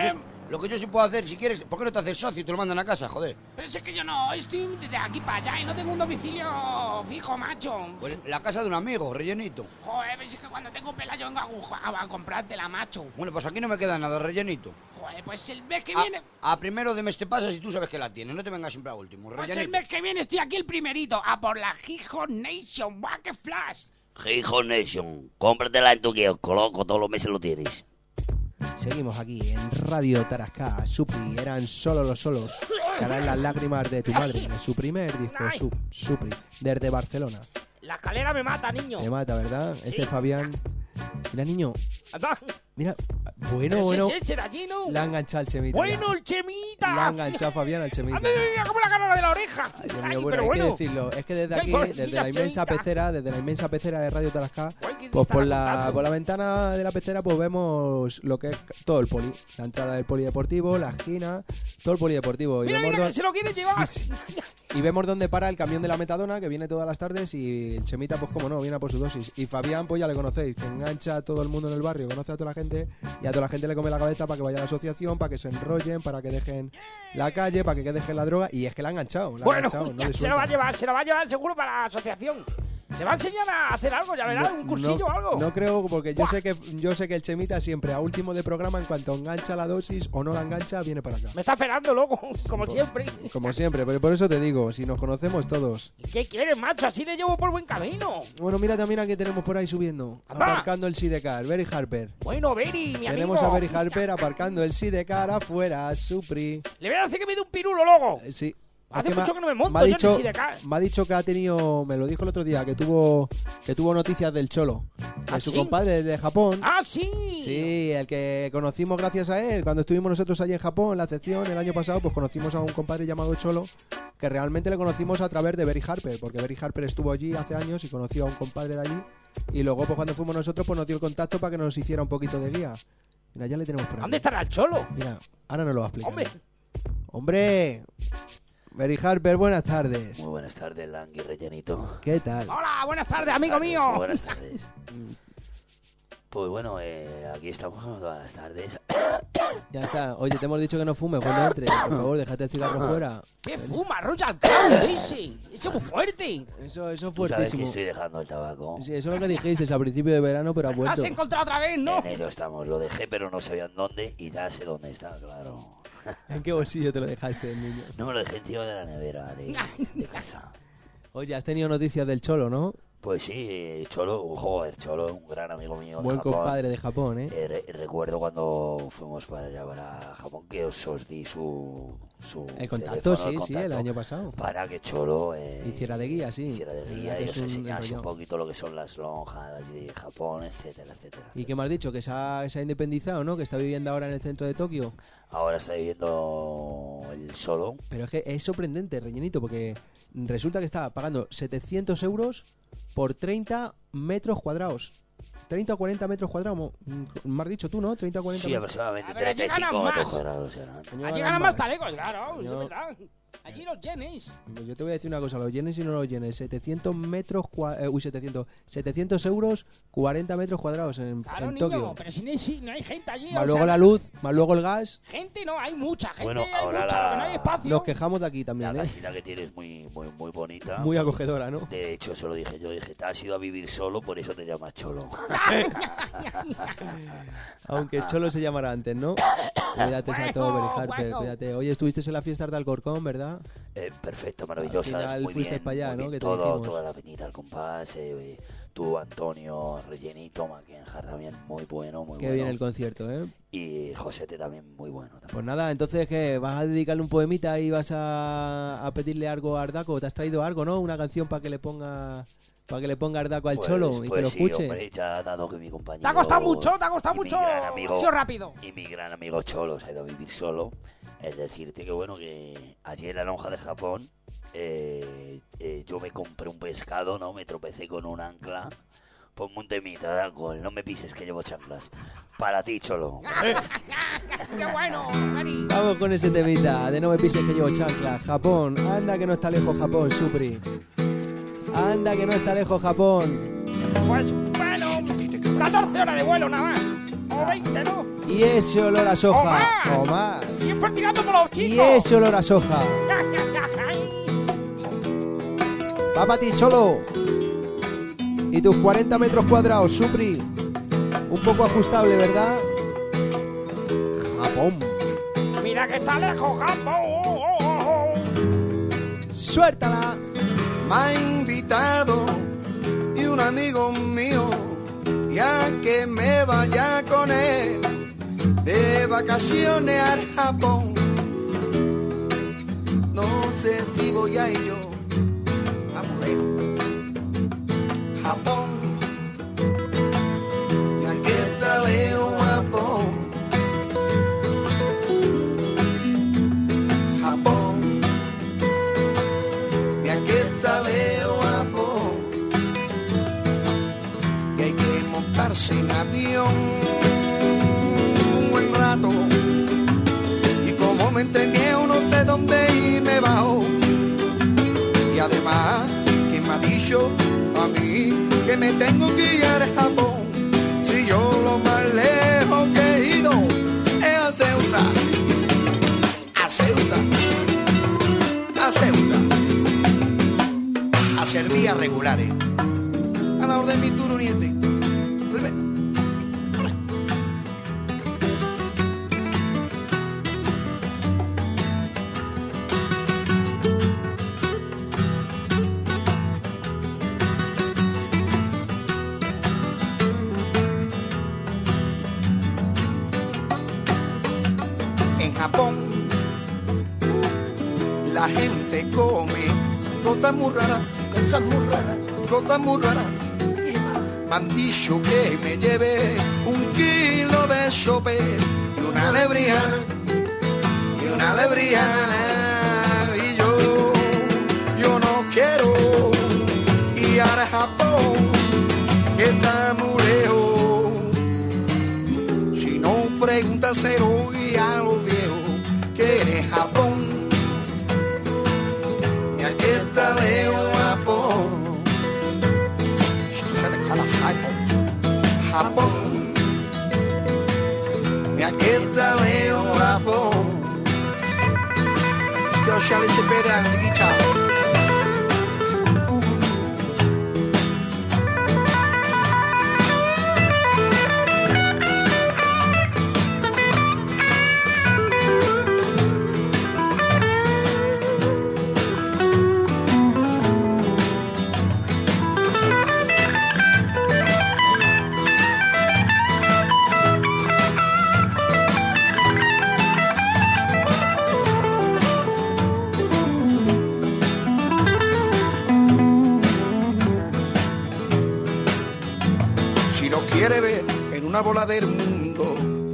Lo que yo sí puedo hacer, si quieres, ¿por qué no te haces socio y te lo mandan a casa, joder? Pero es que yo no, estoy de aquí para allá y no tengo un domicilio fijo, macho. Pues la casa de un amigo, rellenito. Joder, es que cuando tengo pela yo vengo a, a, a comprártela, macho. Bueno, pues aquí no me queda nada, rellenito. Joder, pues el mes que a, viene... A primero de mes te pasas y tú sabes que la tienes, no te vengas siempre a último, rellenito. Pues el mes que viene estoy aquí el primerito, a por la Gijón Nation, ¡buah, qué flash! Gijón Nation, cómpratela en tu kiosco, loco, todos los meses lo tienes. Seguimos aquí en Radio Tarasca. Supri, eran solo los solos. Caerán las lágrimas de tu madre. En su primer disco, Sup, Supri, desde Barcelona. La escalera me mata, niño. Me mata, ¿verdad? Sí. Este Fabián. Mira, niño. Anda. Mira, bueno, Ese bueno. es ese de allí, ¿no? La ha enganchado el Chemita. Bueno, ya. el Chemita. La ha enganchado Fabián al Chemita. Anda, mira como la cara de la oreja. Ay, Dios mío, Ay, bueno, pero hay bueno. que decirlo. Es que desde Ay, aquí, pobrecilla desde la inmensa Chemita. pecera, desde la inmensa pecera de Radio Tarasca, Ay, que pues está por la, contando. por la ventana de la pecera pues vemos lo que es todo el poli. La entrada del polideportivo, la esquina, todo el polideportivo. Y Mira, vemos mira, dónde- que se lo quiere llevar. Sí, sí. Y vemos dónde para el camión de la metadona, que viene todas las tardes, y el Chemita, pues como no, viene a por su dosis. Y Fabián, pues ya le conocéis, que engancha a todo el mundo en el barrio, conoce a toda la gente, y a toda la gente le come la cabeza para que vaya a la asociación, para que se enrollen, para que dejen la calle, para que dejen la droga, y es que la ha enganchado, la ha Bueno, enganchado, no ya le se lo va a suelta. llevar, se lo va a llevar seguro para la asociación. Le va a enseñar a hacer algo, ya verás, un cursillo no, o algo. No creo, porque yo Buah. sé que yo sé que el Chemita siempre a último de programa, en cuanto engancha la dosis o no la engancha, viene para acá. Me está esperando, loco, como siempre. Como siempre, pero por eso te digo, si nos conocemos todos. ¿Y qué quieres, macho? Así le llevo por buen camino. Bueno, mira también a qué tenemos por ahí subiendo. Anda. Aparcando el Sidecar, Very Harper. Bueno, Beri, mi Tenemos amigo. a Very Harper aparcando el Sidecar afuera, Supri. Le voy a decir que me dé un pirulo, loco. Eh, Sí. Hace Es que mucho me ha- que no me monto me ha yo en dicho, el Sidecar. Me ha dicho que ha tenido, me lo dijo el otro día, que tuvo que tuvo noticias del Cholo. De ¿Ah, su sí? compadre de Japón. Ah, sí. Sí, el que conocimos gracias a él. Cuando estuvimos nosotros allí en Japón, en la sección, el año pasado, pues conocimos a un compadre llamado Cholo, que realmente le conocimos a través de Very Harper, porque Very Harper estuvo allí hace años y conoció a un compadre de allí. Y luego, pues cuando fuimos nosotros, pues nos dio el contacto para que nos hiciera un poquito de guía. Mira, ya le tenemos por aquí. ¿Dónde estará el cholo? Mira, ahora nos lo va a explicar. Hombre, ¡Hombre! Very Harper, buenas tardes. Muy buenas tardes, Langui Rellenito. ¿Qué tal? hola, buenas tardes, amigo Tardes, mío. Buenas tardes. Pues bueno, eh, aquí estamos todas las tardes. Ya está. Oye, te hemos dicho que no fumes cuando entres. Por favor, déjate el cigarro fuera. ¿Qué fuma? Royal Crown, ese. Ese es muy fuerte. Eso, eso Tú sabes que fuertísimo. estoy dejando el tabaco. Sí, eso es lo que dijiste a principio de verano, pero ha Lo vuelto. has encontrado otra vez, ¿no? En ello estamos, lo dejé pero no sabían dónde y ya sé dónde está, claro. ¿En qué bolsillo te lo dejaste, niño? No me lo dejé encima de la nevera de, de casa. Oye, has tenido noticias del Cholo, ¿no? Pues sí, Cholo, joder, Cholo, un gran amigo mío. de Buen Japón. compadre de Japón, ¿eh? Eh, re- recuerdo cuando fuimos para allá, para Japón, que os, os di su, su El contacto, teléfono, sí, sí, contacto, el año pasado. para que Cholo eh, Hiciera de guía, sí. hiciera de La guía verdad y que os es un enseñase un enrollado. poquito lo que son las lonjas allí de Japón, etcétera, etcétera. ¿Y qué me has dicho? Que se ha, se ha independizado, ¿no? Que está viviendo ahora en el centro de Tokio. Ahora está viviendo él solo. Pero es que es sorprendente, rellenito, porque resulta que está pagando setecientos euros por treinta metros cuadrados. treinta o cuarenta metros cuadrados. mo- mm, Me has dicho tú, ¿no? treinta o cuarenta Sí, metros. aproximadamente A ver, allí treinta y cinco ganan metros más. cuadrados eran. Coño, Allí ganan ganan más talecos, claro, Yo- eso es verdad. Allí los yenes. Yo te voy a decir una cosa, los yenes y no los yenes. setecientos metros, cua- eh, uy, setecientos, setecientos euros, cuarenta metros cuadrados en, Claro, en niño, Tokio. pero si no hay, si no hay gente allí. Más o luego sea, la luz, más luego el gas. Gente no, hay mucha gente, Bueno, hay ahora mucha, la- lo que no hay espacio. Nos quejamos de aquí La también, ¿eh? casita que tiene es muy, muy, muy bonita. Muy acogedora, ¿no? De hecho, eso lo dije yo. Dije, te has ido a vivir solo, por eso te llamas Cholo. Aunque Cholo se llamara antes, ¿no? Cuídate, Bueno, Santo Very Harper, bueno. cuídate. Oye, estuviste en la fiesta de Alcorcón, ¿verdad? Eh, perfecto, maravillosa. Al final muy fuiste bien, para allá, muy ¿no? bien. Que te Todo, dijimos. toda la avenida al compás. Eh, tú, Antonio, Rellenito, Mackenjar también muy bueno, muy Qué bueno. bien el concierto, ¿eh? Y Josete también muy bueno. También. Pues nada, entonces, ¿qué? ¿Vas a dedicarle un poemita y vas a, a pedirle algo a Ardaco? ¿Te has traído algo, no? Una canción para que le ponga para que le ponga Ardaco al Pues- Cholo y pues que lo sí, escuche. hombre, ya dado que mi compañero... Te ha costado mucho, te ha costado y mi mucho. gran amigo- Ha sido rápido. Y mi gran amigo Cholo se ha ido a vivir solo. Es decirte que bueno, que allí en la lonja de Japón eh, eh, yo me compré un pescado, ¿no? Me tropecé con un ancla. Ponme un temita, Daco, no me pises que llevo chanclas. Para ti, Cholo. Qué bueno, Mari. Vamos con ese temita de no me pises que llevo chancla. Japón, anda que no está lejos Japón, Supri. Anda que no está lejos Japón. Pues bueno, catorce horas de vuelo nada más. O veinte, ¿no? Y ese olor a soja. ¡O más! O más. Siempre tirando por los Y chicos. ese olor a soja. Va para ti, Cholo. Y tus cuarenta metros cuadrados, Supri. Un poco ajustable, ¿verdad? Japón. Mira que está lejos, Japón. Suéltala. Me ha invitado y un amigo mío, ya que me vaya con él de vacaciones al Japón. No sé si voy a ello a morir. Japón, ya que está lejos Japón. Japón, ya que está lejos Japón. Y hay que montarse en avión un buen rato. Y como me entregué, no sé dónde ir, me bajo. Y además, que me ha dicho a mí que me tengo que ir a Japón. Si yo lo más lejos que he ido es a Ceuta. A Ceuta. A Ceuta. A hacer vías regulares. A la orden de mi turno, niete. Japón, la gente come cosas muy raras, cosas muy raras, cosas muy raras. Me han dicho que me lleve un kilo de sope y una lebriana, y una lebriana. Y yo, yo no quiero ir a Japón, que está muy lejos. Si no, pregúntaselo a los viejos que eres Japón. Y aquí está lejos Japón. Japón. Y aquí está lejos Japón. Es que os sale ese pedal de guitarra. Quiere ver en una bola del mundo,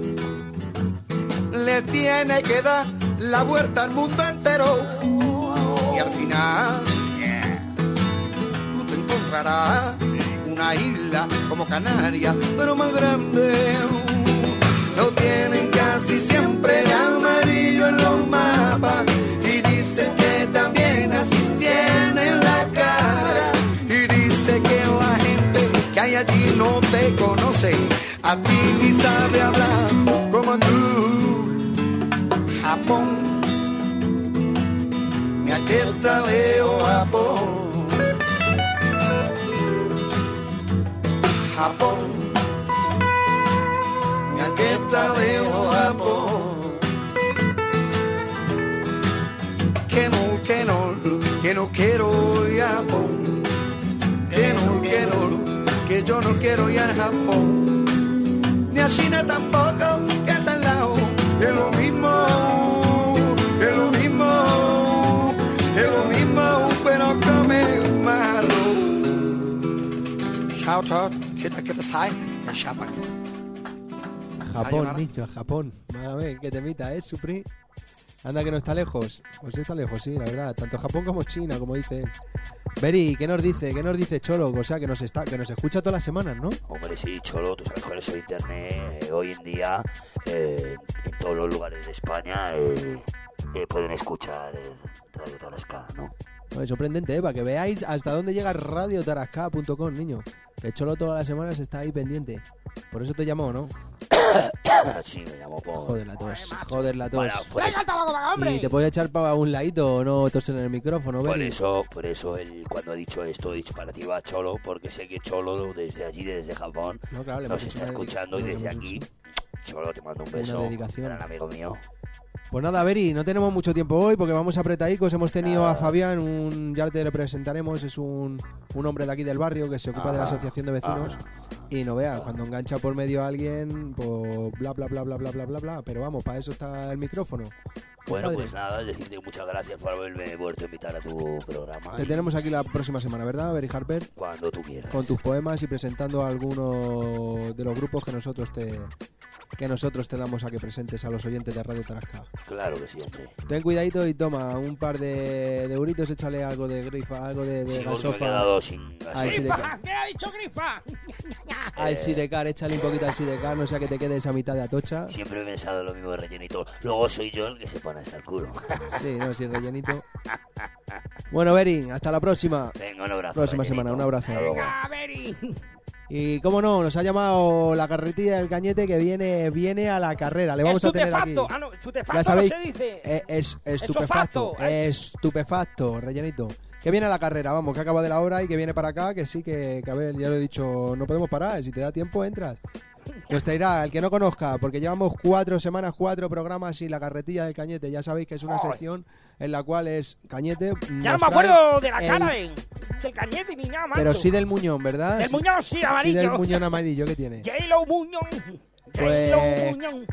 le tiene que dar la vuelta al mundo entero. Y al final, yeah, tú te encontrarás una isla como Canarias, pero más grande. Lo tienen casi siempre de amarillo en los mapas y dicen que también así tienen la cara. Y dice que la gente que hay allí no te conoce, a ti ni sabe hablar como tú. Japón, me aquelta leo Japón. Japón, me aquelta leo Japón. Que no, que no, que no quiero ir a Japón. Que no, que no, que yo no quiero ir a Japón. Ni a China tampoco, que está al lado. Es lo mismo, es lo mismo, es lo mismo, pero come malo. Chao, chao, que te, que te sai, que chapa. Japón, niño, Japón. A ver, qué temita, ¿eh, Supri? Anda, que no está lejos. Pues está lejos, sí, la verdad. Tanto Japón como China, como dicen. Beri, ¿qué nos dice? ¿Qué nos dice Cholo? O sea, que nos está, que nos escucha todas las semanas, ¿no? Hombre, sí, Cholo, tú sabes con eso de internet, eh, hoy en día, eh, en todos los lugares de España, eh, eh, pueden escuchar eh, Radio Tarasca, ¿no? Es sorprendente, ¿eh? Para que veáis hasta dónde llega radio tarasca punto com, niño. Que Cholo todas las semanas está ahí pendiente. Por eso te llamó, ¿no? Sí, me llamo Paul. Joder la tos, joder la tos. Bueno, por ¡Traiga eso, el tabaco, vaga, hombre! ¿Y te puedo echar para un ladito o no toser en el micrófono, por Beri? eso, por eso él, cuando ha dicho esto, he dicho para ti va Cholo, porque sé que Cholo desde allí, desde Japón, No, claro, le nos hemos hecho está una escuchando y dedica- desde le hemos aquí, hecho- Cholo, te mando un Una beso, dedicación. gran amigo mío. Pues nada, Beri, no tenemos mucho tiempo hoy porque vamos apretadicos. Hemos tenido a Fabián, un, ya te lo presentaremos, es un, un hombre de aquí del barrio que se ocupa de la Ajá. asociación de vecinos. Y no veas, cuando engancha por medio a alguien, pues bla, bla, bla, bla, bla, bla, bla, bla. Pero vamos, para eso está el micrófono. Bueno, Compadre, pues nada, decirte muchas gracias por haberme vuelto a invitar a tu programa. te y tenemos aquí la próxima semana, ¿verdad, Beri Harper? Cuando tú quieras. Con tus poemas y presentando a algunos de los grupos que nosotros te que nosotros te damos a que presentes a los oyentes de Radio Tarasca. Claro que sí, hombre. Ten cuidadito y toma un par de, de euritos, échale algo de grifa, algo de, de Sí, porque me he gasofa. quedado sin Al gasofa. Sidecar. ¡Grifa! ¿Qué ha dicho Grifa? Al Sidecar, échale un poquito al Sidecar, no sea que te quedes a mitad de atocha. Siempre he pensado lo mismo de rellenito. Luego soy yo el que se pone hasta el culo. Sí, no, sí, rellenito. Bueno, Beri, hasta la próxima. Venga, un abrazo. Próxima rellenito. semana, un abrazo. Hasta luego. Venga, Beri. Y cómo no, nos ha llamado la carretilla del Cañete que viene viene a la carrera. Le vamos a tener aquí. Estupefacto. Ah, no, estupefacto Ya sabéis, no se dice. eh, es estupefacto, Estofacto, eh. estupefacto, rellenito. Que viene a la carrera, vamos, que acaba de la hora y que viene para acá, que sí, que, que a ver, ya lo he dicho, no podemos parar, si te da tiempo entras. Nos traerá, el que no conozca, porque llevamos cuatro semanas, cuatro programas y la carretilla del Cañete, ya sabéis que es una Ay. sección en la cual es Cañete. Ya no nos me trae acuerdo de la el- cara de, del Cañete ni nada, macho. Pero sí del Muñón, ¿verdad? Del Sí- Muñón, sí, Sí amarillo. del Muñón amarillo que tiene. J-Lo Muñón. Pues- J-Lo Muñón.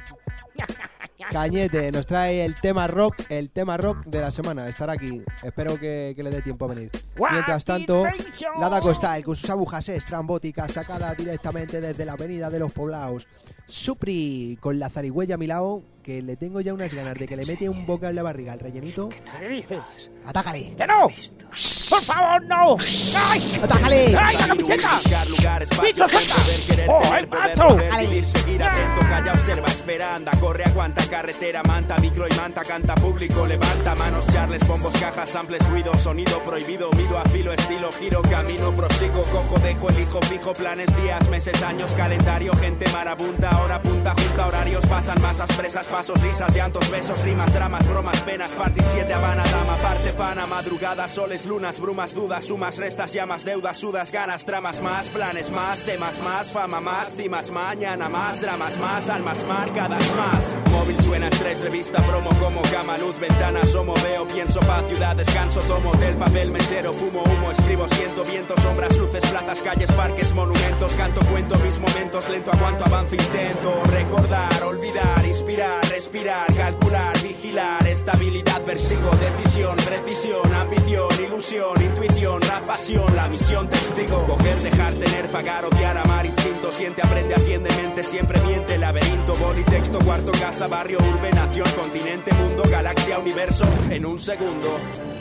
Cañete nos trae el tema rock, el tema rock de la semana. Estará aquí. Espero que, que le dé tiempo a venir. Mientras tanto, la Daco Style con sus agujas estrambóticas sacadas directamente desde la avenida de los Poblaos. Supri con la zarigüeya a mi lado, que le tengo ya unas ganas de que le mete un boca en la barriga al rellenito. ¿Qué dices? ¡Atácale! ¡Que no! ¡Por favor, no! ¡Ay! ¡Atácale! ¡Ay, la camiseta! ¡Bicho, suelta! ¡Oh, el macho! Vivir, seguir atento, calla, observa, espera, anda, corre, aguanta, carretera, manta, micro y manta, canta, público, levanta, manos, charles, bombos, cajas, samples, ruido, sonido prohibido, mido, afilo, estilo, giro, camino, prosigo, cojo, dejo, elijo, fijo, planes, días, meses, años, calendario, gente marabunta, hora punta, junta, horarios, pasan masas, presas, pasos, risas, llantos, besos, rimas, dramas, bromas, penas, party, siete, Habana, dama, parte, pana, madrugada, soles, lunas, brumas, dudas, sumas, restas, llamas, deudas, sudas, ganas, tramas, más, planes, más, temas, más, fama, más, cimas, mañana, más, dramas, más, almas marcadas, más. Móvil suena, estrés, revista, promo, como cama, luz, ventana, asomo, veo, pienso, paz, ciudad, descanso, tomo del papel, mesero, fumo, humo, escribo, siento, viento, sombras, luces, plazas, calles, parques, monumentos, canto, cuento, mis momentos, lento, aguanto, avanzo, intento, recordar, olvidar, inspirar, respirar, calcular, vigilar, estabilidad, persigo, decisión, precisión, ambición, ilusión, intuición, la pasión, la misión, testigo, coger, dejar, tener, pagar, odiar, amar, instinto, siente, aprende, atiende, mente, siempre miente, laberinto, boli, texto, cuarto, casa, barrio, urbe, nación, continente, mundo, galaxia, universo, en un segundo.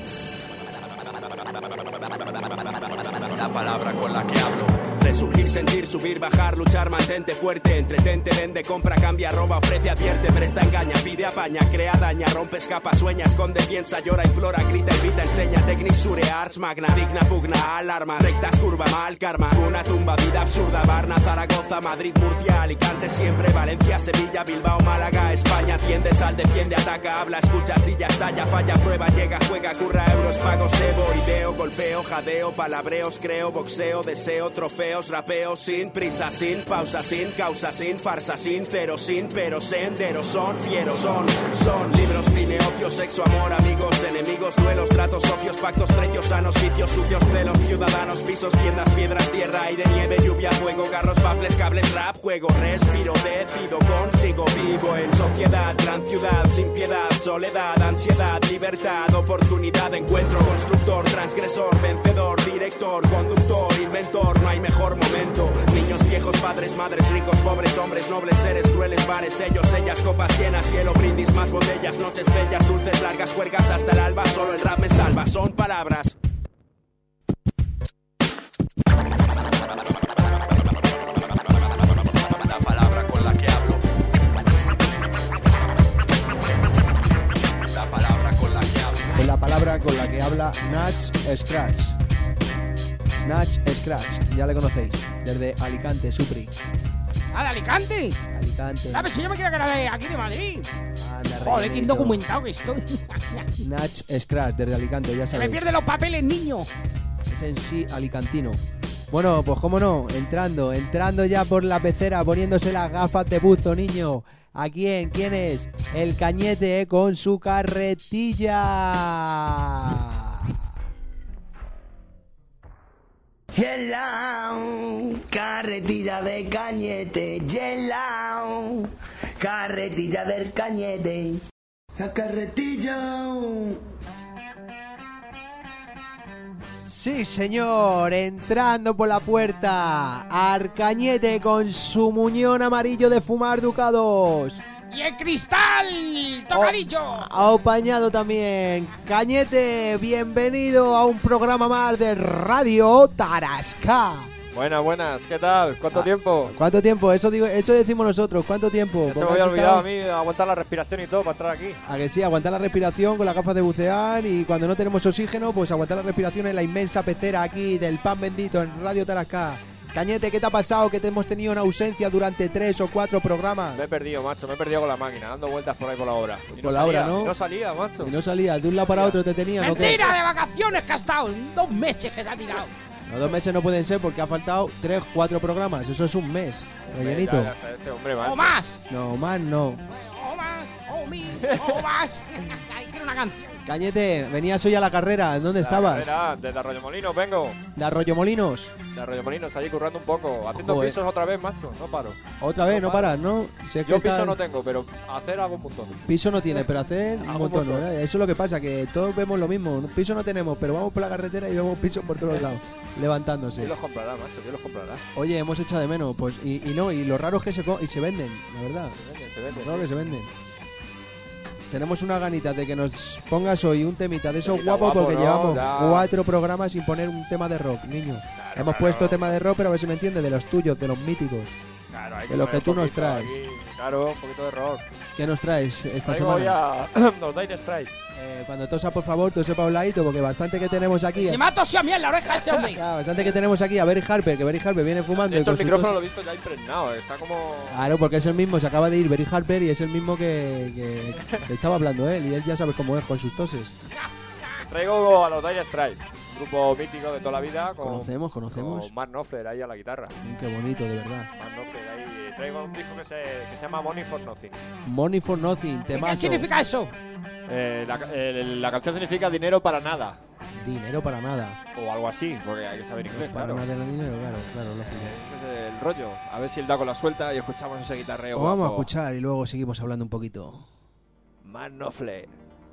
La palabra con la que hablo. Resurgir, sentir, subir, bajar, luchar, mantente fuerte, entretente, vende, compra, cambia, roba, ofrece, advierte, presta, engaña, pide, apaña, crea, daña, rompe, escapa, sueña, esconde, piensa, llora, implora, grita, invita, enseña, tecnisure, ars, magna, digna, pugna, alarma, rectas, curva, mal, karma, una tumba, vida absurda, Varna, Zaragoza, Madrid, Murcia, Alicante, siempre, Valencia, Sevilla, Bilbao, Málaga, España, tiende, sal, defiende, ataca, habla, escucha, chilla, estalla, falla, prueba, llega, juega, curra, euros, pagos, debo, ideo, golpeo, jadeo, palabreos, creo, boxeo, deseo, trofeo, rapeo, sin prisa, sin pausa, sin causa, sin farsa, sincero, sin pero, senderos, son fieros, son, son libros, cine, ocio, sexo, amor, amigos, enemigos, duelos, tratos, socios, pactos, precios, sanos, vicios, sucios, celos, ciudadanos, pisos, tiendas, piedras, tierra, aire, nieve, lluvia, fuego, carros, baffles, cables, rap, juego, respiro, decido, consigo, vivo en sociedad, gran ciudad, sin piedad, soledad, ansiedad, libertad, oportunidad, encuentro, constructor, transgresor, vencedor, director, conductor, inventor, no hay mejor momento. Niños, viejos, padres, madres, ricos, pobres, hombres, nobles, seres, crueles, bares, ellos, ellas, copas llenas, cielo, brindis, más botellas, noches bellas, dulces, largas, juergas hasta el alba, solo el rap me salva, son palabras. La palabra con la que hablo. La palabra con la que hablo. Con la palabra con la que habla Natch Scratch. Natch Scratch, ya le conocéis, desde Alicante, Supri. ¿Ah, de Alicante? Alicante. A ver si yo me quiero quedar de aquí de Madrid. Anda, Joder, qué rellenito. indocumentado que estoy. Nach Scratch, desde Alicante, ya Se me sabéis. pierden los papeles, niño. Es en sí alicantino. Bueno, pues cómo no, entrando, entrando ya por la pecera, poniéndose las gafas de buzo, niño. ¿A quién? ¿Quién es? El Cañete, eh, con su carretilla. Hello, carretilla de Cañete, hello, carretilla del Cañete, la carretilla. Sí, señor, entrando por la puerta, Arcañete con su muñón amarillo de fumar ducados. Y el cristal, tocadillo. Ha apañado también. Cañete, bienvenido a un programa más de Radio Tarasca. Buenas, buenas, ¿qué tal? ¿Cuánto Ah, tiempo? ¿Cuánto tiempo? Eso digo, eso decimos nosotros. ¿Cuánto tiempo? Ya se Porque me había has olvidado estado- a mí aguantar la respiración y todo para entrar aquí. A que sí, aguantar la respiración con las gafas de bucear y cuando no tenemos oxígeno, pues aguantar la respiración en la inmensa pecera aquí del pan bendito en Radio Tarasca. Cañete, ¿qué te ha pasado? Que te hemos tenido en ausencia durante tres o cuatro programas. Me he perdido, macho, me he perdido con la máquina, dando vueltas por ahí por la obra. Y Por no la obra, salía, ¿no? y no salía, macho. Y no salía, de un lado para otro te tenía, ¿no? Mentira, de vacaciones que ha estado. Dos meses que se ha tirado. Los dos meses no pueden ser porque ha faltado tres, cuatro programas. Eso es un mes, rellenito. Ya, ya está este hombre, macho. O más. No, más no. O más. O mil. O más. Ay, quiero una canción. Cañete, venías hoy a la carrera. ¿En dónde La estabas? carrera, desde Arroyomolinos vengo. De Arroyomolinos. De Arroyomolinos, allí currando un poco. Haciendo Joder. pisos otra vez, macho, no paro. Otra vez, no paras, ¿no? Si es que Yo está- piso no tengo, pero hacer algo un montón. Piso no tiene, pero hacer un Hago un montón. montón. ¿verdad? Eso es lo que pasa, que todos vemos lo mismo. Piso no tenemos, pero vamos por la carretera y vemos pisos por todos lados, levantándose. Dios los comprará, macho, Dios los comprará. Oye, hemos echado de menos, pues, y, y no, y lo raro es que se, co- y se venden, la verdad. Se venden, se venden. Lo raro que se venden. Tenemos una ganita de que nos pongas hoy un temita de esos Temita guapos guapo, porque ¿no? llevamos Ya. cuatro programas sin poner un tema de rock, niño. Claro, Hemos claro. puesto tema de rock, pero a ver si me entiendes, de los tuyos, de los míticos. Claro, hay de lo poner que un tú nos poquito traes. aquí, claro, un poquito de rock. ¿Qué nos traes esta Traigo semana? ya los Dire Strike. Eh, cuando tosa, por favor, tose pa' un ladito, porque bastante que tenemos aquí. Se me ha tosido a mí en la oreja este hombre. Claro, bastante que tenemos aquí a Berry Harper, que Berry Harper viene fumando. De y hecho, con el su micrófono tos- lo he visto ya impregnado, está como... Claro, porque es el mismo, se acaba de ir Berry Harper y es el mismo que, que- que estaba hablando él, y él ya sabe cómo es con sus toses. Os traigo a los Dire Strike, un grupo mítico de toda la vida. Con, Conocemos, conocemos. Con Mark Knopfler ahí a la guitarra. Mm, Qué bonito, de verdad. Mark Knopfler ahí. Traigo un disco que se, que se llama Money for Nothing. Money for Nothing, ¿Qué temazo. significa eso? Eh, la, el- la canción significa dinero para nada. Dinero para nada. O algo así, porque hay que saber inglés, Para claro. nada de dinero, claro, claro, lógico. Ese es el rollo. A ver si él da con la suelta y escuchamos ese guitarreo. Os vamos a guapo. escuchar y luego seguimos hablando un poquito. Mark Knopfler.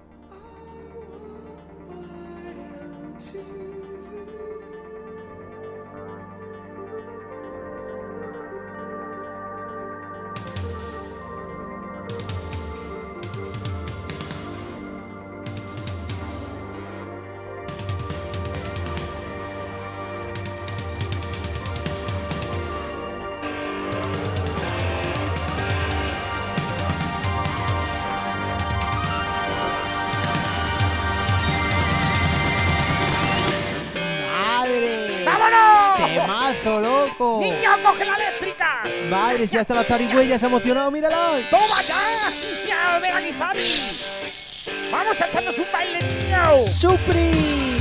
¡Madre! ¡Vámonos! ¡Temazo, loco! ¡Niño, coge la eléctrica! ¡Madre, si hasta la zarigüeya se ha emocionado! ¡Mírala! ¡Toma ya! ¡Ya, ven aquí, Zari! ¡Vamos a echarnos un baile, niño! ¡Supri!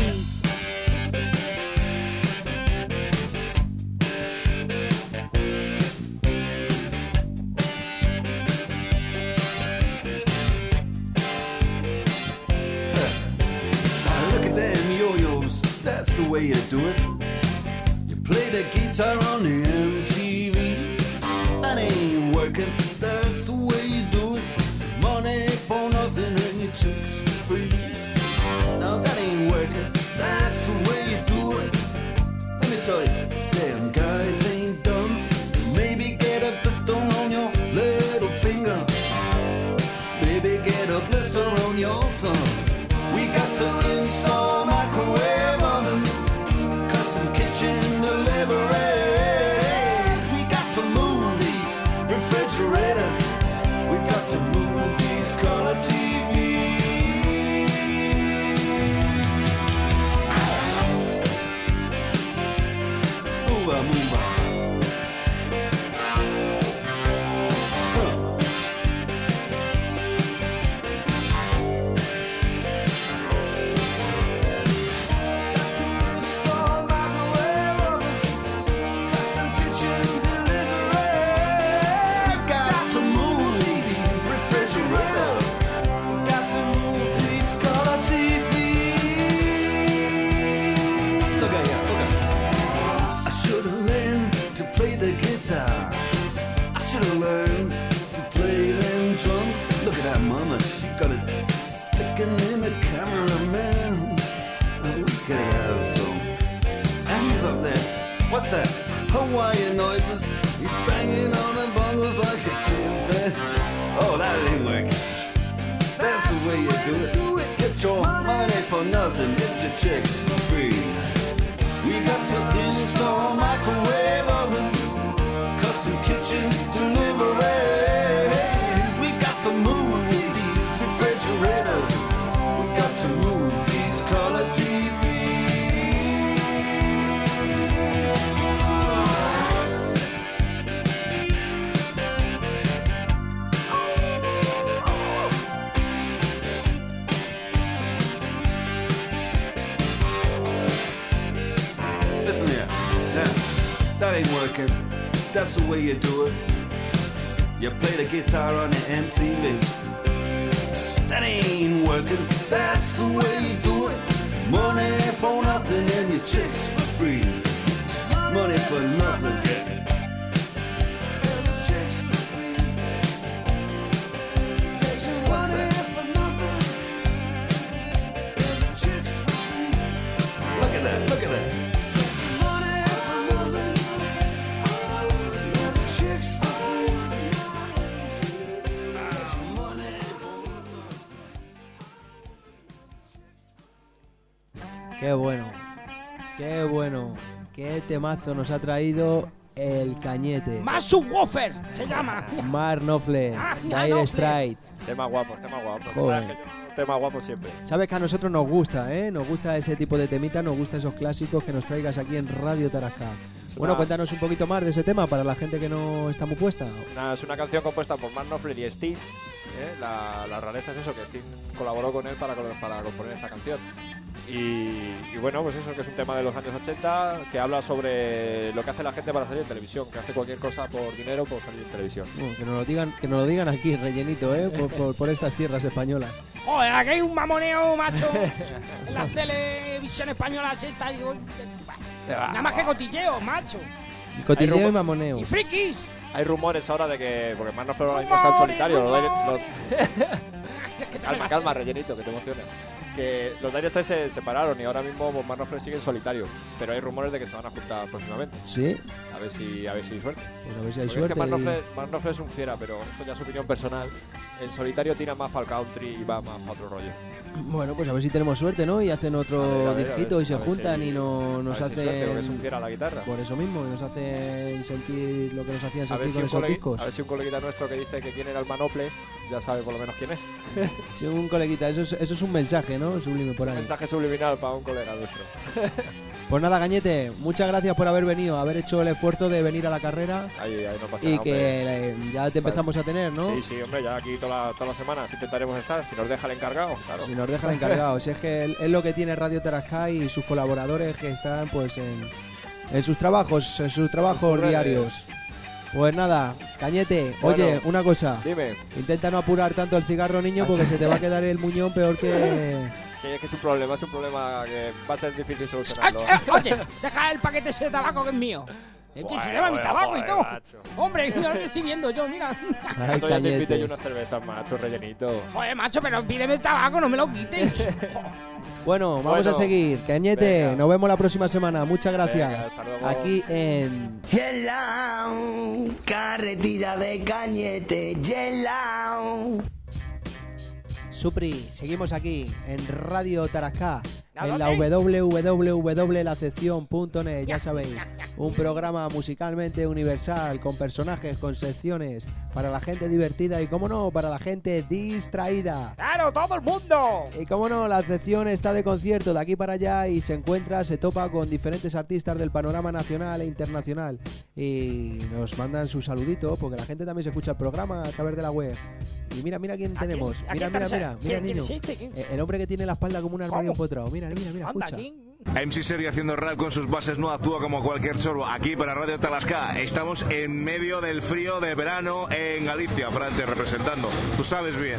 Look at them yo-yos, that's the way to do it. You play the guitar on the M T V. That ain't working, that's the way you do it. Money for nothing and your chicks for free. Now that ain't working, that's the way you do it. Let me tell you, damn guys ain't dumb. Maybe get a blister on your little finger. Maybe get a blister on your thumb. We got to install microwave ovens, custom kitchen deliveries. We got to move these refrigerators. We got to move these color T Vs. Move on, move on. that mama, she got it sticking in the cameraman. Oh, we could have some. And he's up there. What's that? Hawaiian noises. He's banging on the bongos like a chimpanzee. Oh, that ain't working. That's the way you do it. Get your money for nothing. Get your chicks for free. We got to install a microwave oven, custom kitchen deliveries. We got to move these refrigerators. We got to move these color T Vs. Listen here, now, that ain't working. That's the way you do it. You play the guitar on the M T V. That ain't working. That's the way you do it. Money for nothing and your chicks for free. Money for nothing. And your chicks for free. Get your money for nothing. And your chicks for free. Look at that, look at that. Qué bueno, qué bueno, qué temazo nos ha traído el Cañete. Más Subwoofer se llama. Mark Knopfler, Ah, Dire Straits. Tema guapos, tema guapos. Joder. Sabes que yo, tema guapo siempre. Sabes que a nosotros nos gusta, ¿eh? Nos gusta ese tipo de temitas, nos gusta esos clásicos que nos traigas aquí en Radio Tarasca. Bueno, una- cuéntanos un poquito más de ese tema para la gente que no está muy puesta. Una- es una canción compuesta por Mark Knopfler y Sting. ¿eh? La, la rareza es eso, que Sting colaboró con él para, para componer esta canción. Y, y bueno, pues eso, que es un tema de los años ochenta que habla sobre lo que hace la gente para salir en televisión, que hace cualquier cosa por dinero por salir en televisión. Bueno, que nos lo digan, que nos lo digan aquí, rellenito, ¿eh? Por, por- por estas tierras españolas. Joder, aquí hay un mamoneo, macho. En las televisiones españolas estas. y- Nada más que cotilleo, macho. Cotilleo Hay y rumbo- mamoneo. Y frikis. Hay rumores ahora de que, porque Mark Knopfler ahora mismo está en solitario, los Dire- los- calma, calma, rellenito, que te emocionas. Que los Dire Straits se separaron y ahora mismo pues, Mark Knopfler sigue en solitario, pero hay rumores de que se van a juntar próximamente. Sí, A ver si, a ver si hay suerte. pues a ver si hay Porque suerte. es que Mark y- Knopfler, Mark Knopfler es un fiera, pero esto ya es opinión personal. En solitario tira más para el country y va más para otro rollo. Bueno, pues a ver si tenemos suerte, ¿no? Y hacen otro A ver, a ver, a disquito ver, y se a ver juntan si- y no, a nos ver si hay suerte, porque es un hacen... fiera a la guitarra. Por eso mismo, y nos hacen sentir lo que nos hacían A ver, sentir si con un esos colegui- discos. a ver si un coleguita nuestro que dice que quién era el Manoples ya sabe por lo menos quién es. Sí, un coleguita, eso es, eso es un mensaje, ¿no? Sublime por Un ahí. mensaje subliminal para un colega nuestro. Pues nada, Gañete, muchas gracias por haber venido, haber hecho el esfuerzo de venir a la carrera Ahí, ahí no pasa y nada, que hombre. eh, ya te empezamos a tener, ¿no? Sí, sí, hombre, ya aquí todas las toda las semanas intentaremos estar. Si nos deja el encargado, claro. Y nos dejan encargados. Si es que es lo que tiene Radio Tarasca y sus colaboradores que están pues en, en sus trabajos, en sus trabajos Ocurre. diarios. Pues nada, Cañete, Bueno, oye, una cosa. Dime. Intenta no apurar tanto el cigarro, niño, porque se te va a quedar el muñón peor que... Sí, es que es un problema, es un problema que va a ser difícil Ay, solucionarlo. eh, oye, deja el paquete ese de tabaco que es mío. Eh, Bueno, se lleva mi bueno, tabaco y joder, todo. macho. Hombre, mira lo que estoy viendo yo, mira. Ay, Otro día te invité Cañete. yo unas cervezas, macho, rellenito. Joder, macho, pero pídeme el tabaco, no me lo quites. Bueno, vamos Bueno, a seguir. Cañete, venga. nos vemos la próxima semana. Muchas gracias. Venga, hasta luego. Aquí en... Hello, carretilla de Cañete, hello. Supri, seguimos aquí en Radio Tarasca, ¿A en la dónde? w w w la sección punto net, ya sabéis, un programa musicalmente universal con personajes, con secciones para la gente divertida y, como no, para la gente distraída. ¡Claro, todo el mundo! Y como no, la sección está de concierto de aquí para allá y se encuentra, se topa con diferentes artistas del panorama nacional e internacional. Y nos mandan su saludito, porque la gente también se escucha el programa a través de la web. Y mira, mira quién ¿A tenemos. quién- a Mira, quién mira, parece? mira, mira, ¿Quién- quién niño. es este? ¿Quién? Eh, El hombre que tiene la espalda como un armario ¿Cómo? empotrado. Mira, mira, mira, Anda, escucha. ¿quién? M C Serie haciendo rap con sus bases no actúa como cualquier chorro. Aquí para Radio Tarasca estamos en medio del frío de verano en Galicia, Frante, representando. Tú sabes bien.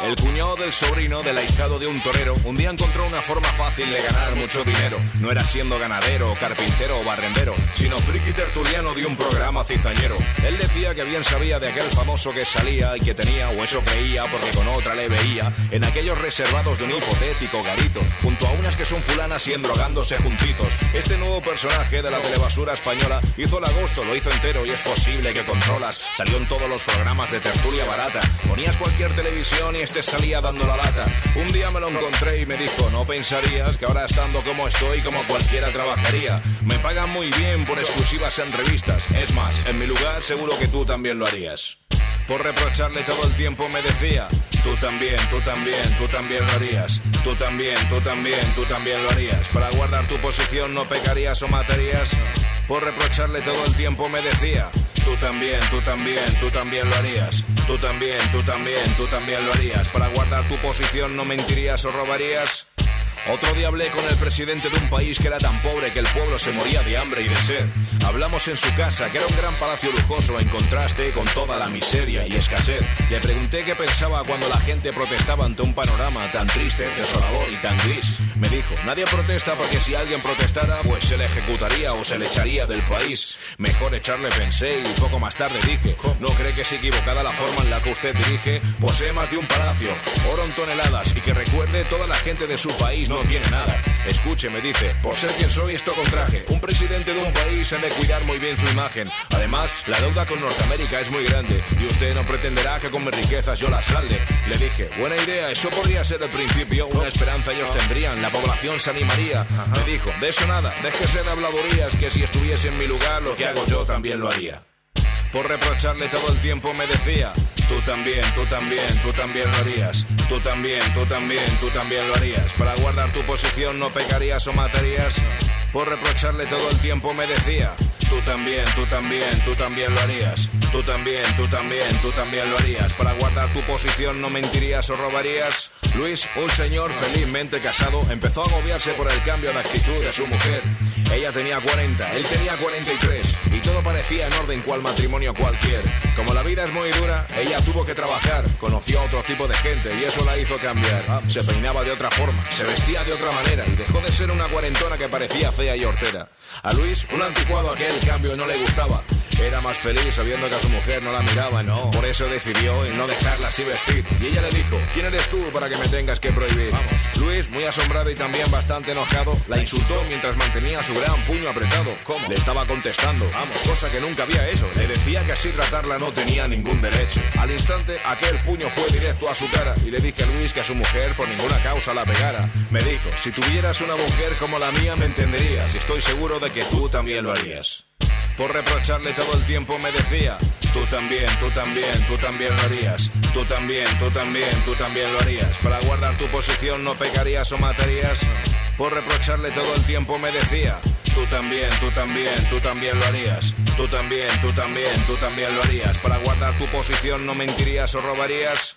El cuñado del sobrino del ahijado de un torero un día encontró una forma fácil de ganar mucho dinero. No era siendo ganadero, carpintero o barrendero, sino friki tertuliano de un programa cizañero. Él decía que bien sabía de aquel famoso que salía y que tenía, o eso creía porque con otra le veía, en aquellos reservados de un hipotético garito, junto a unas que son fulanas y endrogándose juntitos. Este nuevo personaje de la telebasura española hizo el agosto, lo hizo entero y es posible que controlas. Salió en todos los programas de tertulia barata. Ponías cualquier televisión y este salía dando la lata. Un día me lo encontré y me dijo, no pensarías que ahora estando como estoy como cualquiera trabajaría. Me pagan muy bien por exclusivas en revistas. Es más, en mi lugar seguro que tú también lo harías. Por reprocharle todo el tiempo me decía, tú también, tú también, tú también lo harías. Tú también, tú también, tú también lo harías. Para guardar tu posición no pecarías o matarías. Por reprocharle todo el tiempo me decía, tú también, tú también, tú también lo harías. Tú también, tú también, tú también lo harías. Para guardar tu posición no mentirías o robarías. Otro día hablé con el presidente de un país que era tan pobre que el pueblo se moría de hambre y de sed. Hablamos en su casa, que era un gran palacio lujoso en contraste con toda la miseria y escasez. Le pregunté qué pensaba cuando la gente protestaba ante un panorama tan triste, desolador y tan gris. Me dijo, nadie protesta porque si alguien protestara, pues se le ejecutaría o se le echaría del país. Mejor echarle, pensé, y poco más tarde dije, ¿no cree que es equivocada la forma en la que usted dirige? Posee más de un palacio, oro en toneladas, y que recuerde, toda la gente de su país no tiene nada. Escuche, me dice, por ser quien soy esto con traje. Un presidente de un país ha de cuidar muy bien su imagen. Además, la deuda con Norteamérica es muy grande y usted no pretenderá que con mis riquezas yo las salde. Le dije, buena idea, eso podría ser el principio. Una esperanza ellos tendrían, la población se animaría. Me dijo, de eso nada, déjese de habladurías, que si estuviese en mi lugar lo que hago yo también lo haría. Por reprocharle todo el tiempo me decía, tú también, tú también, tú también lo harías. Tú también, tú también, tú también lo harías. Para guardar tu posición no pecarías o matarías. Por reprocharle todo el tiempo me decía, tú también, tú también, tú también lo harías. Tú también, tú también, tú también lo harías. Para guardar tu posición no mentirías o robarías. Luis, un señor felizmente casado, empezó a agobiarse por el cambio de actitud de su mujer. Ella tenía cuarenta, él tenía cuarenta y tres, y todo parecía en orden cual matrimonio cualquier. Como la vida es muy dura, ella tuvo que trabajar, conoció a otro tipo de gente y eso la hizo cambiar. Se peinaba de otra forma, se vestía de otra manera y dejó de ser una cuarentona que parecía fea y hortera. A Luis, un anticuado aquel cambio no le gustaba. Era más feliz sabiendo que a su mujer no la miraba, no. Por eso decidió el no dejarla así vestir. Y ella le dijo, ¿quién eres tú para que me tengas que prohibir? Vamos. Luis, muy asombrado y también bastante enojado, la insultó mientras mantenía su gran puño apretado. ¿Cómo? Le estaba contestando, vamos, cosa que nunca había hecho. Le decía que así tratarla no tenía ningún derecho. Al instante, aquel puño fue directo a su cara y le dije a Luis que a su mujer por ninguna causa la pegara. Me dijo, si tuvieras una mujer como la mía me entenderías y estoy seguro de que tú también lo harías. Por reprocharle todo el tiempo me decía, tú también, tú también, tú también lo harías. Tú también, tú también, tú también lo harías. Para guardar tu posición no pecarías o matarías. Por reprocharle todo el tiempo me decía, tú también, tú también, tú también lo harías. Tú también, tú también, tú también lo harías. Para guardar tu posición no mentirías o robarías.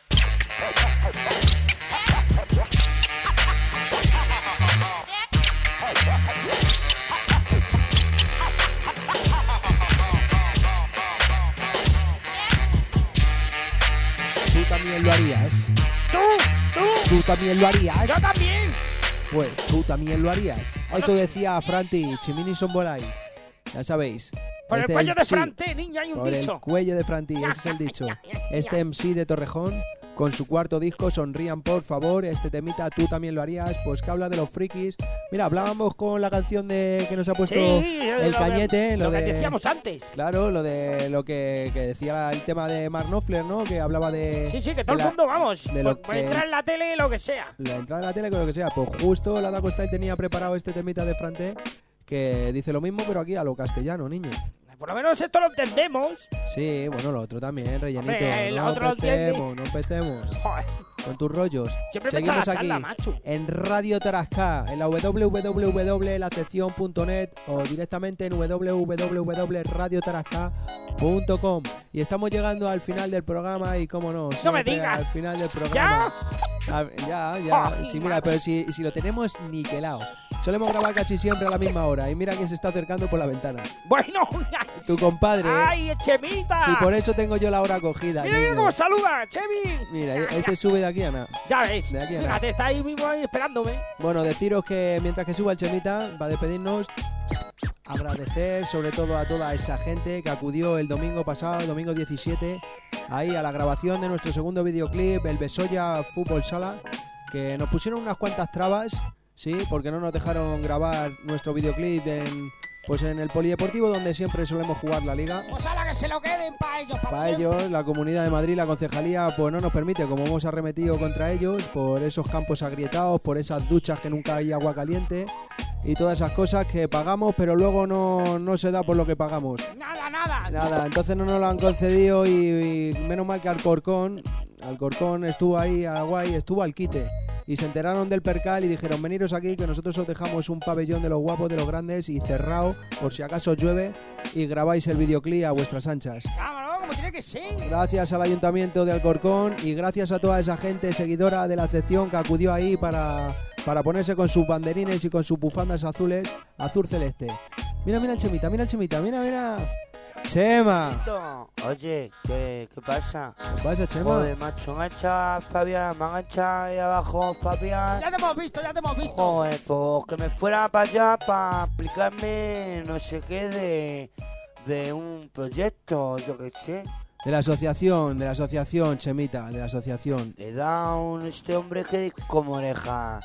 ¿Tú también lo harías? ¿Tú? ¿Tú? ¿Tú también lo harías? ¡Yo también! Pues tú también lo harías. Eso decía Franti, Chimini Sombolay. Ya sabéis. Por Este el cuello de M C, Franti, niña, hay un por dicho. el cuello de Franti, ese es el dicho. Este M C de Torrejón, con su cuarto disco, Sonrían por favor, este temita, tú también lo harías, pues que habla de los frikis. Mira, hablábamos con la canción de que nos ha puesto Sí, el lo Cañete, que, lo, lo de... que decíamos antes. Claro, lo de lo que, que decía el tema de Mark Knopfler, ¿no? Que hablaba de... Sí, sí, que todo de el la- mundo, vamos, de por, lo por que- entrar en la tele, lo que sea. La entrada en la tele con lo que sea. Pues justo la Daco Style tenía preparado este temita de Franté que dice lo mismo, pero aquí a lo castellano, niño. Por lo menos esto lo entendemos. Sí, bueno, lo otro también, rellenito. Hombre, el no otro lo entiende. empecemos, no empecemos. Joder. Con tus rollos. Siempre me echa Seguimos la aquí charla, macho. en Radio Tarascá, en la w w w punto la sección punto net o directamente en w w w punto radio tarascá punto com. Y estamos llegando al final del programa y cómo no, No me siempre digas. al final del programa. A- ya, ya. Ay, Sí, mira, pero si, si lo tenemos niquelado. Solemos grabar casi siempre a la misma hora. Y mira quién se está acercando por la ventana. Bueno, Tu compadre. ¡ay, Chemita! Sí, por eso tengo yo la hora cogida. Mira, mira niño. cómo saluda, Chemi. Mira, este sube de aquí a nada. Ya ves, De aquí a nada. fíjate, está ahí mismo ahí esperándome. Bueno, deciros que mientras que suba el Chemita, para despedirnos, agradecer sobre todo a toda esa gente que acudió el domingo pasado, el domingo diecisiete, ahí a la grabación de nuestro segundo videoclip, el Besoya Fútbol Sala, que nos pusieron unas cuantas trabas, sí, porque no nos dejaron grabar nuestro videoclip en, pues en el polideportivo donde siempre solemos jugar la liga. Pues a la que se lo queden para ellos, para Para ellos, la Comunidad de Madrid, la concejalía, pues no nos permite, como hemos arremetido contra ellos, por esos campos agrietados, por esas duchas que nunca hay agua caliente y todas esas cosas que pagamos, pero luego no, no se da por lo que pagamos. Nada, nada. Nada, entonces no nos lo han concedido y, y menos mal que Alcorcón, Alcorcón estuvo ahí, Araguay, estuvo al quite. Y se enteraron del percal y dijeron, veniros aquí que nosotros os dejamos un pabellón de los guapos, de los grandes y cerrado por si acaso llueve y grabáis el videoclip a vuestras anchas. Cámara, como tiene que ser. Gracias al Ayuntamiento de Alcorcón y gracias a toda esa gente seguidora de la sección que acudió ahí para, para ponerse con sus banderines y con sus bufandas azules, azul celeste. Mira, mira el Chemita, mira el Chemita, mira, mira. Chema. Oye, ¿qué, qué pasa? ¿Qué pasa, Chema? Joder, macho, engancha Fabián, me engancha ahí abajo Fabián. Ya te hemos visto, ya te hemos visto. Joder, pues que me fuera para allá para explicarme no sé qué de, de un proyecto, yo qué sé. De la asociación, de la asociación, Chemita, de la asociación. Le da un este hombre que como oreja.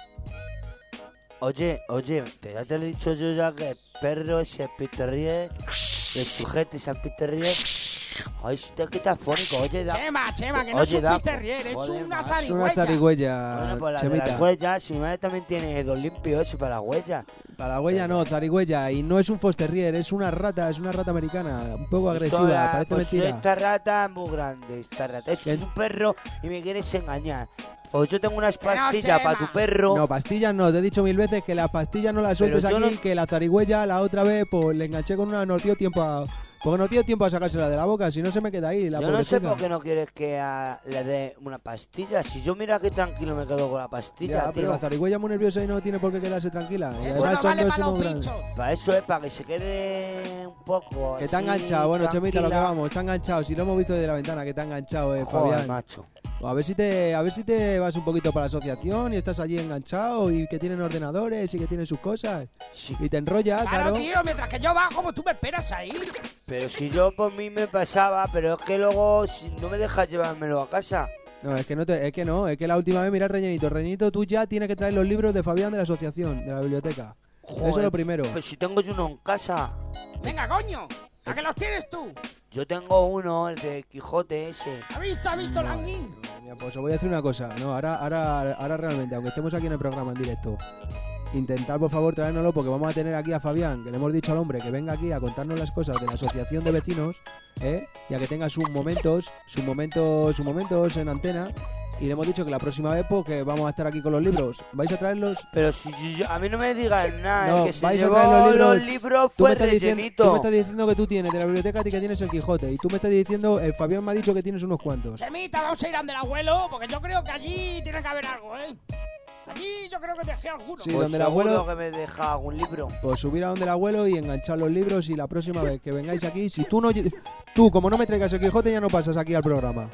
Oye, oye, te, ya te he dicho yo ya que el perro ese Peterrier, el sujeto ese Peterrier. Ay, usted que está fónico, oye, da. Chema, Chema, que no Oye, es da- un Peterrier, es joder, una macho. Es zarigüeya. una zarigüeya, Bueno, pues la de Chemita. las huellas, si mi madre también tiene dedos limpios ese para las huellas. Para la huella no, zarigüeya. Y no es un Fosterrier, es una rata, es una rata americana. Un poco Esto agresiva, era- parece pues mentira. esta rata es muy grande, esta rata. Eso es un perro y me quieres engañar. Pues yo tengo unas pastillas para tu perro. No, pastillas no, te he dicho mil veces que las pastillas no las Pero sueltes yo aquí, no- que la zarigüeya la otra vez pues le enganché con una, no dio tiempo a... Porque no dio tiempo a sacársela de la boca, si no se me queda ahí la Yo no sé pobrecita. por qué no quieres que a- le dé una pastilla. Si yo mira que tranquilo me quedo con la pastilla, Ya, tío. pero la zarigüeya muy nerviosa y no tiene por qué quedarse tranquila. Y Eso además no son vale dos para los muy grandes. pinchos. Para eso es, para que se quede un poco Que está así, enganchado, bueno, Chemita, lo que tranquila. vamos, está enganchado. Si lo hemos visto desde la ventana, que está enganchado, eh, Joder, Fabián. macho. A ver si te, a ver si te vas un poquito para la asociación y estás allí enganchado y que tienen ordenadores y que tienen sus cosas. Y te enrollas, Claro, claro. tío, mientras que yo bajo, pues tú me esperas ahí. Pero si yo por mí me pasaba, pero es que luego si no me dejas llevármelo a casa. No, es que no, te, es que no, es que la última vez, mira, Rellenito, Rellenito, tú ya tienes que traer los libros de Fabián de la asociación, de la biblioteca. Eso es lo primero. Pues si tengo yo uno en casa. Venga, coño, ¿a qué los tienes tú? Yo tengo uno, el de Quijote ese. ¿Ha visto, ha visto, Languín? Mira, pues os voy a decir una cosa, no, ahora, ahora, ahora realmente, aunque estemos aquí en el programa en directo, intentar por favor traérnoslo porque vamos a tener aquí a Fabián, que le hemos dicho al hombre que venga aquí a contarnos las cosas de la asociación de vecinos, ¿eh? Y a que tenga sus momentos, sus momentos, sus momentos en antena. Y le hemos dicho que la próxima vez pues, que vamos a estar aquí con los libros. ¿Vais a traerlos? Pero si yo- yo- a mí no me digan nada, No, el que se vais a llevó traer los libros. los libros Tú me fue estás diciendo- Rellenito. Tú me estás diciendo que tú tienes de la biblioteca y que tienes el Quijote. Y tú me estás diciendo, el Fabián me ha dicho que tienes unos cuantos. Chemita, vamos a ir ante el abuelo, porque yo creo que allí tiene que haber algo, ¿eh? Allí yo creo que dejé alguno. Sí, Pues donde el seguro abuelo- que me deja algún libro. Pues subir a donde el abuelo y enganchar los libros y la próxima vez que vengáis aquí, si tú no... Tú, como no me traigas el Quijote, ya no pasas aquí al programa.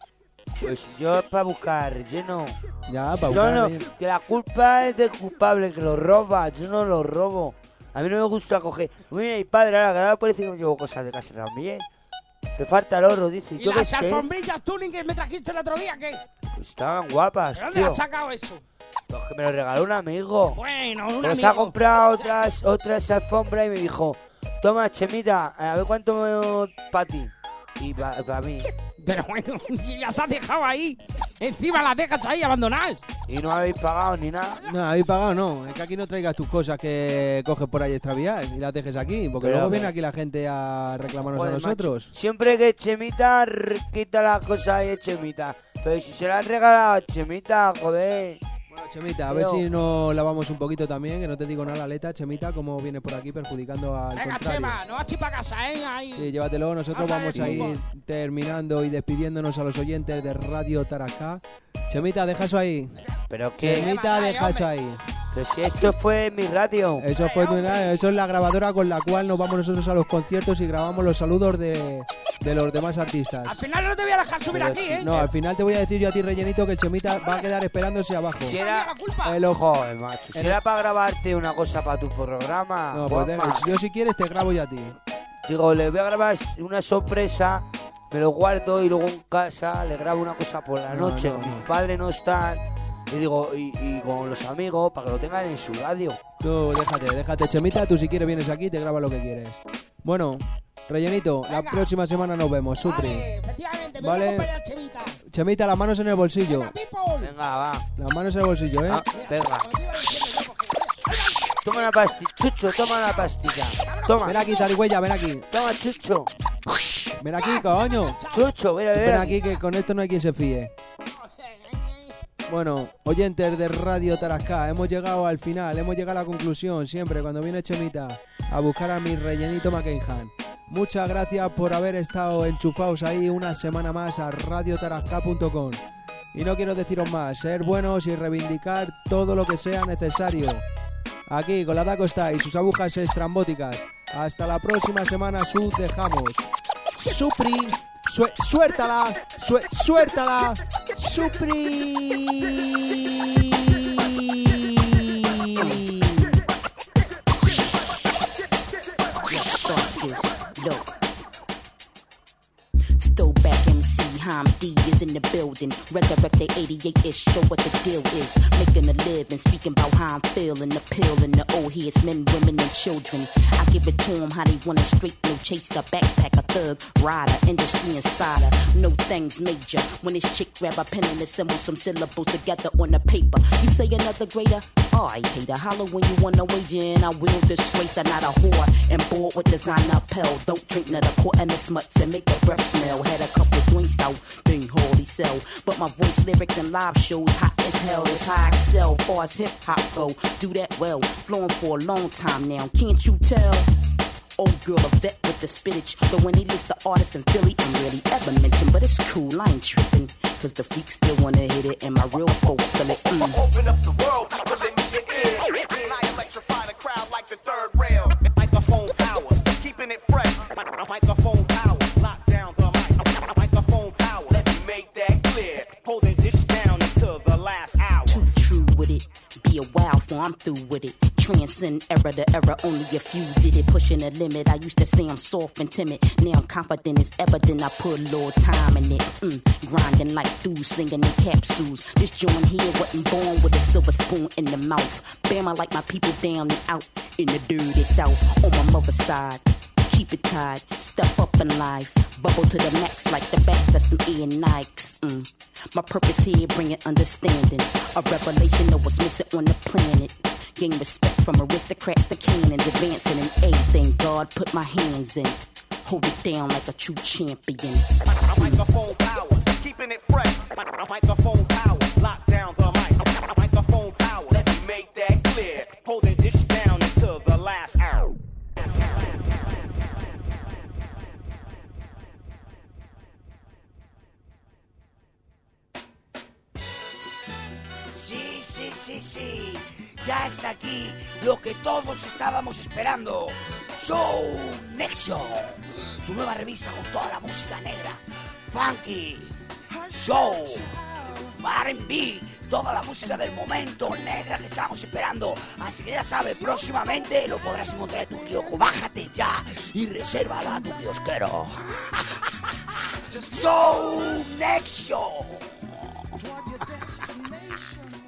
Pues yo es para buscar relleno. Ya, para Yo buscar no, relleno. que la culpa es del culpable que lo roba, yo no lo robo. A mí no me gusta coger. Mira, mi padre ahora, que ahora parece que me llevo cosas de casa también. Te falta el oro, dice. ¿Y Yo qué las sé. alfombrillas tuning que me trajiste el otro día, qué? Pues estaban guapas, ¿De dónde tío. has sacado eso? Pues que me lo regaló un amigo. Bueno, un Pues amigo. ha comprado otras, otras alfombras y me dijo, toma, Chemita, a ver cuánto para ti. Y para mí. Pero bueno, si las has dejado ahí, encima las dejas ahí abandonadas. Y no habéis pagado ni nada. No, habéis pagado, no. Es que aquí no traigas tus cosas que coges por ahí extraviadas y las dejes aquí. Porque Pero luego que- viene aquí la gente a reclamarnos Joder, a nosotros. macho, siempre que Chemita r- quita las cosas y es Chemita. Pero si se las han regalado a Chemita, joder. Chemita, a ver si nos lavamos un poquito también, que no te digo nada, Leta, Chemita, cómo viene por aquí perjudicando al Venga, contrario. Chema, no vas a ir para casa, ¿eh? Ahí. Sí, llévatelo. Nosotros Vamos a vamos a ver, ir terminando y despidiéndonos a los oyentes de Radio Tarajá. Chemita, deja eso ahí. Pero que... Chemita, deja eso ahí. Pero si esto fue mi radio. Eso fue tu radio, eso es la grabadora con la cual nos vamos nosotros a los conciertos y grabamos los saludos de, de los demás artistas. Al final no te voy a dejar subir Pero aquí, si- ¿eh? No, al final te voy a decir yo a ti, rellenito, que el Chemita va a quedar esperándose abajo. Si era... El ojo. Joder, macho. Si era para grabarte una cosa para tu programa. No, pues Juanma. deja, yo si quieres te grabo yo a ti. Digo, le voy a grabar una sorpresa, me lo guardo y luego en casa le grabo una cosa por la No, noche. no, Mis no. padres no están. Y digo, y, y con los amigos, para que lo tengan en su radio. Tú déjate, déjate, Chemita, tú si quieres vienes aquí y te grabas lo que quieres. Bueno, rellenito, la próxima semana nos vemos, Supri. Vale, efectivamente, me Vale. voy a acompañar a Chemita. Chemita, las manos en el bolsillo. Venga, va. Las manos en el bolsillo, ¿eh? Ah, venga. Toma una pastilla. Chucho, toma una pastilla. Toma. Ven aquí, zarigüeya, ven aquí. Toma, Chucho. Ven aquí, coño. Chucho, ven, ven Ven aquí. aquí, que con esto no hay quien se fíe. Bueno, oyentes de Radio Tarascá, hemos llegado al final, hemos llegado a la conclusión, siempre cuando viene Chemita a buscar a mi rellenito McKenhan. Muchas gracias por haber estado enchufados ahí una semana más a radio tarascá punto com. Y no quiero deciros más, ser buenos y reivindicar todo lo que sea necesario. Aquí con la Daco está y sus agujas estrambóticas. Hasta la próxima semana, sus dejamos. Supri, sue- suéltala, sue- suéltala, Supri. Let's start this. Look. Throwback M C, Ham D is in the building. Resurrect the eighty-eight-ish, show what the deal is. Making a living, speaking about how I'm feeling. The pill and the old heads, men, women, and children. I give it to them how they want it straight. No chase the backpack, a thug, rider, industry insider. No things major. When this chick grab a pen and assemble some syllables together on the paper. You say another greater? Oh, I hate a holler when you wanna wager in. I will disgrace, I'm not a whore. And bored with designer pill. Don't drink none of the court and the smuts and make the breath smell. Had a couple joints out, didn't hardly sell. But my voice, lyrics, and live shows hot as hell. It's how I excel, far as hip hop go. Do that well, flowing for a long time now. Can't you tell? Old girl, a vet with the spinach. But when he lists the artists in Philly, I'm rarely ever mentioned. But it's cool, I ain't tripping. Cause the freaks still wanna hit it, and my real folk feel it. Mm. Open up the world, people let me get in. And I electrify the crowd like the third rail. Microphone powers, keeping it fresh. Microphone powers, lock down the mic. Microphone power, let me make that clear. Holding this down until the last hour. Too true with it. Be a while for I'm through with it. Transcend era to era, only a few did it. Pushing the limit. I used to say I'm soft and timid. Now I'm confident, it's evident. I put a little time in it. Mm, grinding like dudes, slinging in capsules. This joint here wasn't born with a silver spoon in the mouth. Bama like my people down and out in the dirty south. On my mother's side. Keep it tied, step up in life. Bubble to the max like the back of some Air Nikes. Mm. My purpose here, bringing understanding. A revelation of what's missing on the planet. Gain respect from aristocrats to cannons. Advancing in anything God put my hands in. Hold it down like a true champion. Microphone powers, keeping it fresh. Microphone powers, lock down the mic. Microphone powers, let me make that clear. Holding this down until the last hour. Sí, sí, sí, sí. Ya está aquí lo que todos estábamos esperando. Show Nexo. Tu nueva revista con toda la música negra. Funky. Show. R and B. Toda la música del momento negra que estamos esperando. Así que ya sabes, próximamente lo podrás encontrar en tu kiosco. Bájate ya y resérvala a tu kiosquero. Show Nexo.